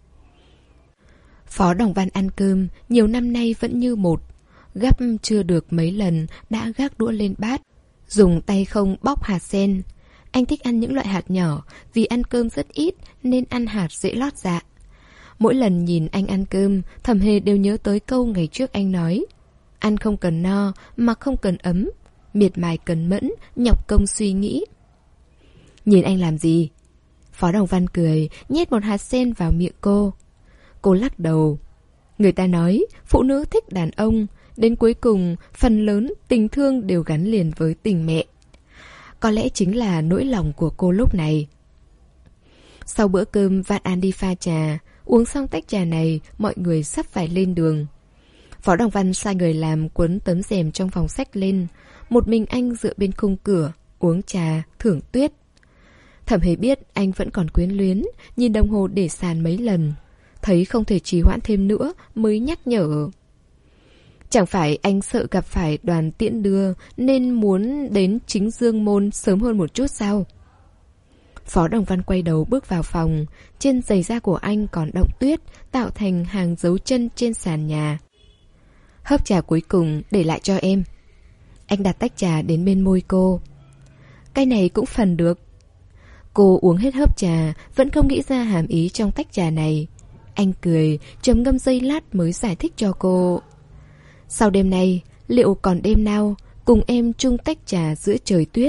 Speaker 1: Phó Đồng Văn ăn cơm nhiều năm nay vẫn như một. Gắp chưa được mấy lần đã gác đũa lên bát, dùng tay không bóc hạt sen. Anh thích ăn những loại hạt nhỏ, vì ăn cơm rất ít nên ăn hạt dễ lót dạ. Mỗi lần nhìn anh ăn cơm, Thẩm Hề đều nhớ tới câu ngày trước anh nói. Ăn không cần no, mặc không cần ấm, miệt mài cần mẫn, nhọc công suy nghĩ. Nhìn anh làm gì? Phó Đồng Văn cười, nhét một hạt sen vào miệng cô. Cô lắc đầu. Người ta nói, phụ nữ thích đàn ông, đến cuối cùng, phần lớn tình thương đều gắn liền với tình mẹ. Có lẽ chính là nỗi lòng của cô lúc này. Sau bữa cơm, Vạn An đi pha trà. Uống xong tách trà này, mọi người sắp phải lên đường. Phó Đồng Văn sai người làm quấn tấm rèm trong phòng sách lên. Một mình anh dựa bên khung cửa, uống trà, thưởng tuyết. Thẩm Hề biết anh vẫn còn quyến luyến, nhìn đồng hồ để sàn mấy lần. Thấy không thể trì hoãn thêm nữa mới nhắc nhở. Chẳng phải anh sợ gặp phải đoàn tiễn đưa nên muốn đến chính Dương Môn sớm hơn một chút sao? Phó Đồng Văn quay đầu bước vào phòng. Trên giày da của anh còn đọng tuyết, tạo thành hàng dấu chân trên sàn nhà. Hớp trà cuối cùng để lại cho em. Anh đặt tách trà đến bên môi cô. Cái này cũng phần được. Cô uống hết hớp trà, vẫn không nghĩ ra hàm ý trong tách trà này. Anh cười, trầm ngâm giây lát mới giải thích cho cô. Sau đêm nay, liệu còn đêm nào, cùng em chung tách trà giữa trời tuyết.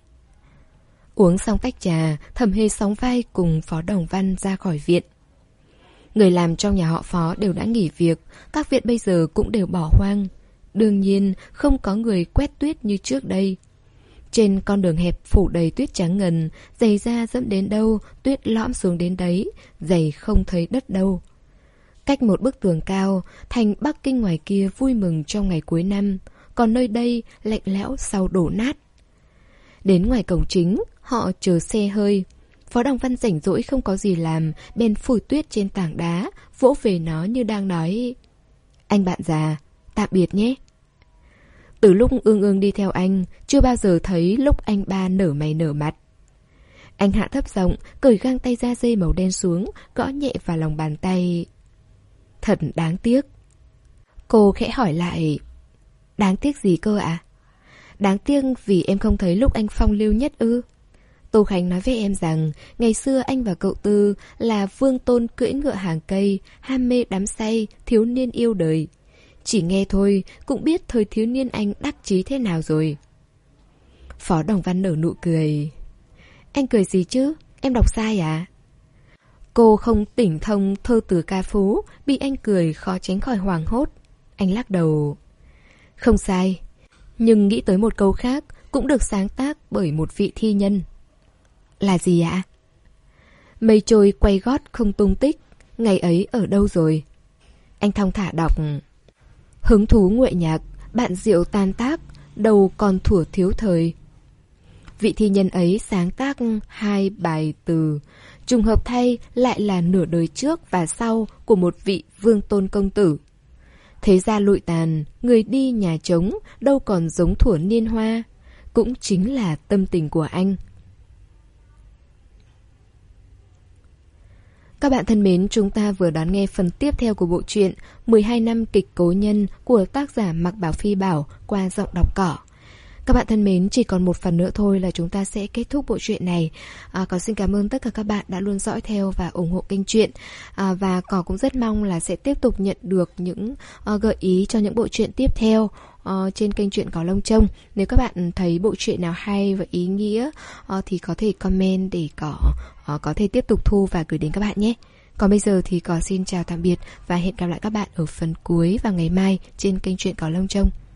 Speaker 1: Uống xong tách trà, Thẩm Hề sóng vai cùng Phó Đồng Văn ra khỏi viện. Người làm trong nhà họ Phó đều đã nghỉ việc, các viện bây giờ cũng đều bỏ hoang. Đương nhiên, không có người quét tuyết như trước đây. Trên con đường hẹp phủ đầy tuyết trắng ngần, giày da dẫm đến đâu, tuyết lõm xuống đến đấy, giày không thấy đất đâu. Cách một bức tường cao, thành Bắc Kinh ngoài kia vui mừng trong ngày cuối năm, còn nơi đây lạnh lẽo sau đổ nát. Đến ngoài cổng chính, họ chờ xe hơi. Phó Đồng Văn rảnh rỗi không có gì làm, bèn phủi tuyết trên tảng đá, vỗ về nó như đang nói: Anh bạn già, tạm biệt nhé. Từ lúc Ương Ương đi theo anh, chưa bao giờ thấy lúc anh ba nở mày nở mặt. Anh hạ thấp giọng, cởi găng tay da dây màu đen xuống, gõ nhẹ vào lòng bàn tay. Thật đáng tiếc. Cô khẽ hỏi lại: Đáng tiếc gì cơ ạ? À? Đáng tiếc vì em không thấy lúc anh phong lưu nhất ư? Tô Khánh nói với em rằng ngày xưa anh và cậu Tư là vương tôn cưỡi ngựa hàng cây, ham mê đắm say, thiếu niên yêu đời. Chỉ nghe thôi cũng biết thời thiếu niên anh đắc chí thế nào rồi. Phó Đồng Văn nở nụ cười. Anh cười gì chứ? Em đọc sai à? Cô không tỉnh thông thơ từ ca phú, bị anh cười khó tránh khỏi hoảng hốt. Anh lắc đầu. Không sai. Nhưng nghĩ tới một câu khác cũng được sáng tác bởi một vị thi nhân. Là gì ạ? Mây trôi quay gót không tung tích, ngày ấy ở đâu rồi? Anh thong thả đọc. Hứng thú nguội nhạc, bạn rượu tan tác, đầu còn thủa thiếu thời. Vị thi nhân ấy sáng tác hai bài từ, trùng hợp thay lại là nửa đời trước và sau của một vị vương tôn công tử. Thế ra lụi tàn, người đi nhà trống, đâu còn giống thuở niên hoa, cũng chính là tâm tình của anh. Các bạn thân mến, chúng ta vừa đón nghe phần tiếp theo của bộ truyện mười hai năm kịch cố nhân của tác giả Mạc Bảo Phi Bảo qua giọng đọc Cỏ. Các bạn thân mến, chỉ còn một phần nữa thôi là chúng ta sẽ kết thúc bộ truyện này. À, Cỏ xin cảm ơn tất cả các bạn đã luôn dõi theo và ủng hộ kênh truyện. À, và Cỏ cũng rất mong là sẽ tiếp tục nhận được những uh, gợi ý cho những bộ truyện tiếp theo uh, trên kênh truyện Cỏ Lông Trông. Nếu các bạn thấy bộ truyện nào hay và ý nghĩa uh, thì có thể comment để Cỏ uh, có thể tiếp tục thu và gửi đến các bạn nhé. Còn bây giờ thì Cỏ xin chào tạm biệt và hẹn gặp lại các bạn ở phần cuối vào ngày mai trên kênh truyện Cỏ Lông Trông.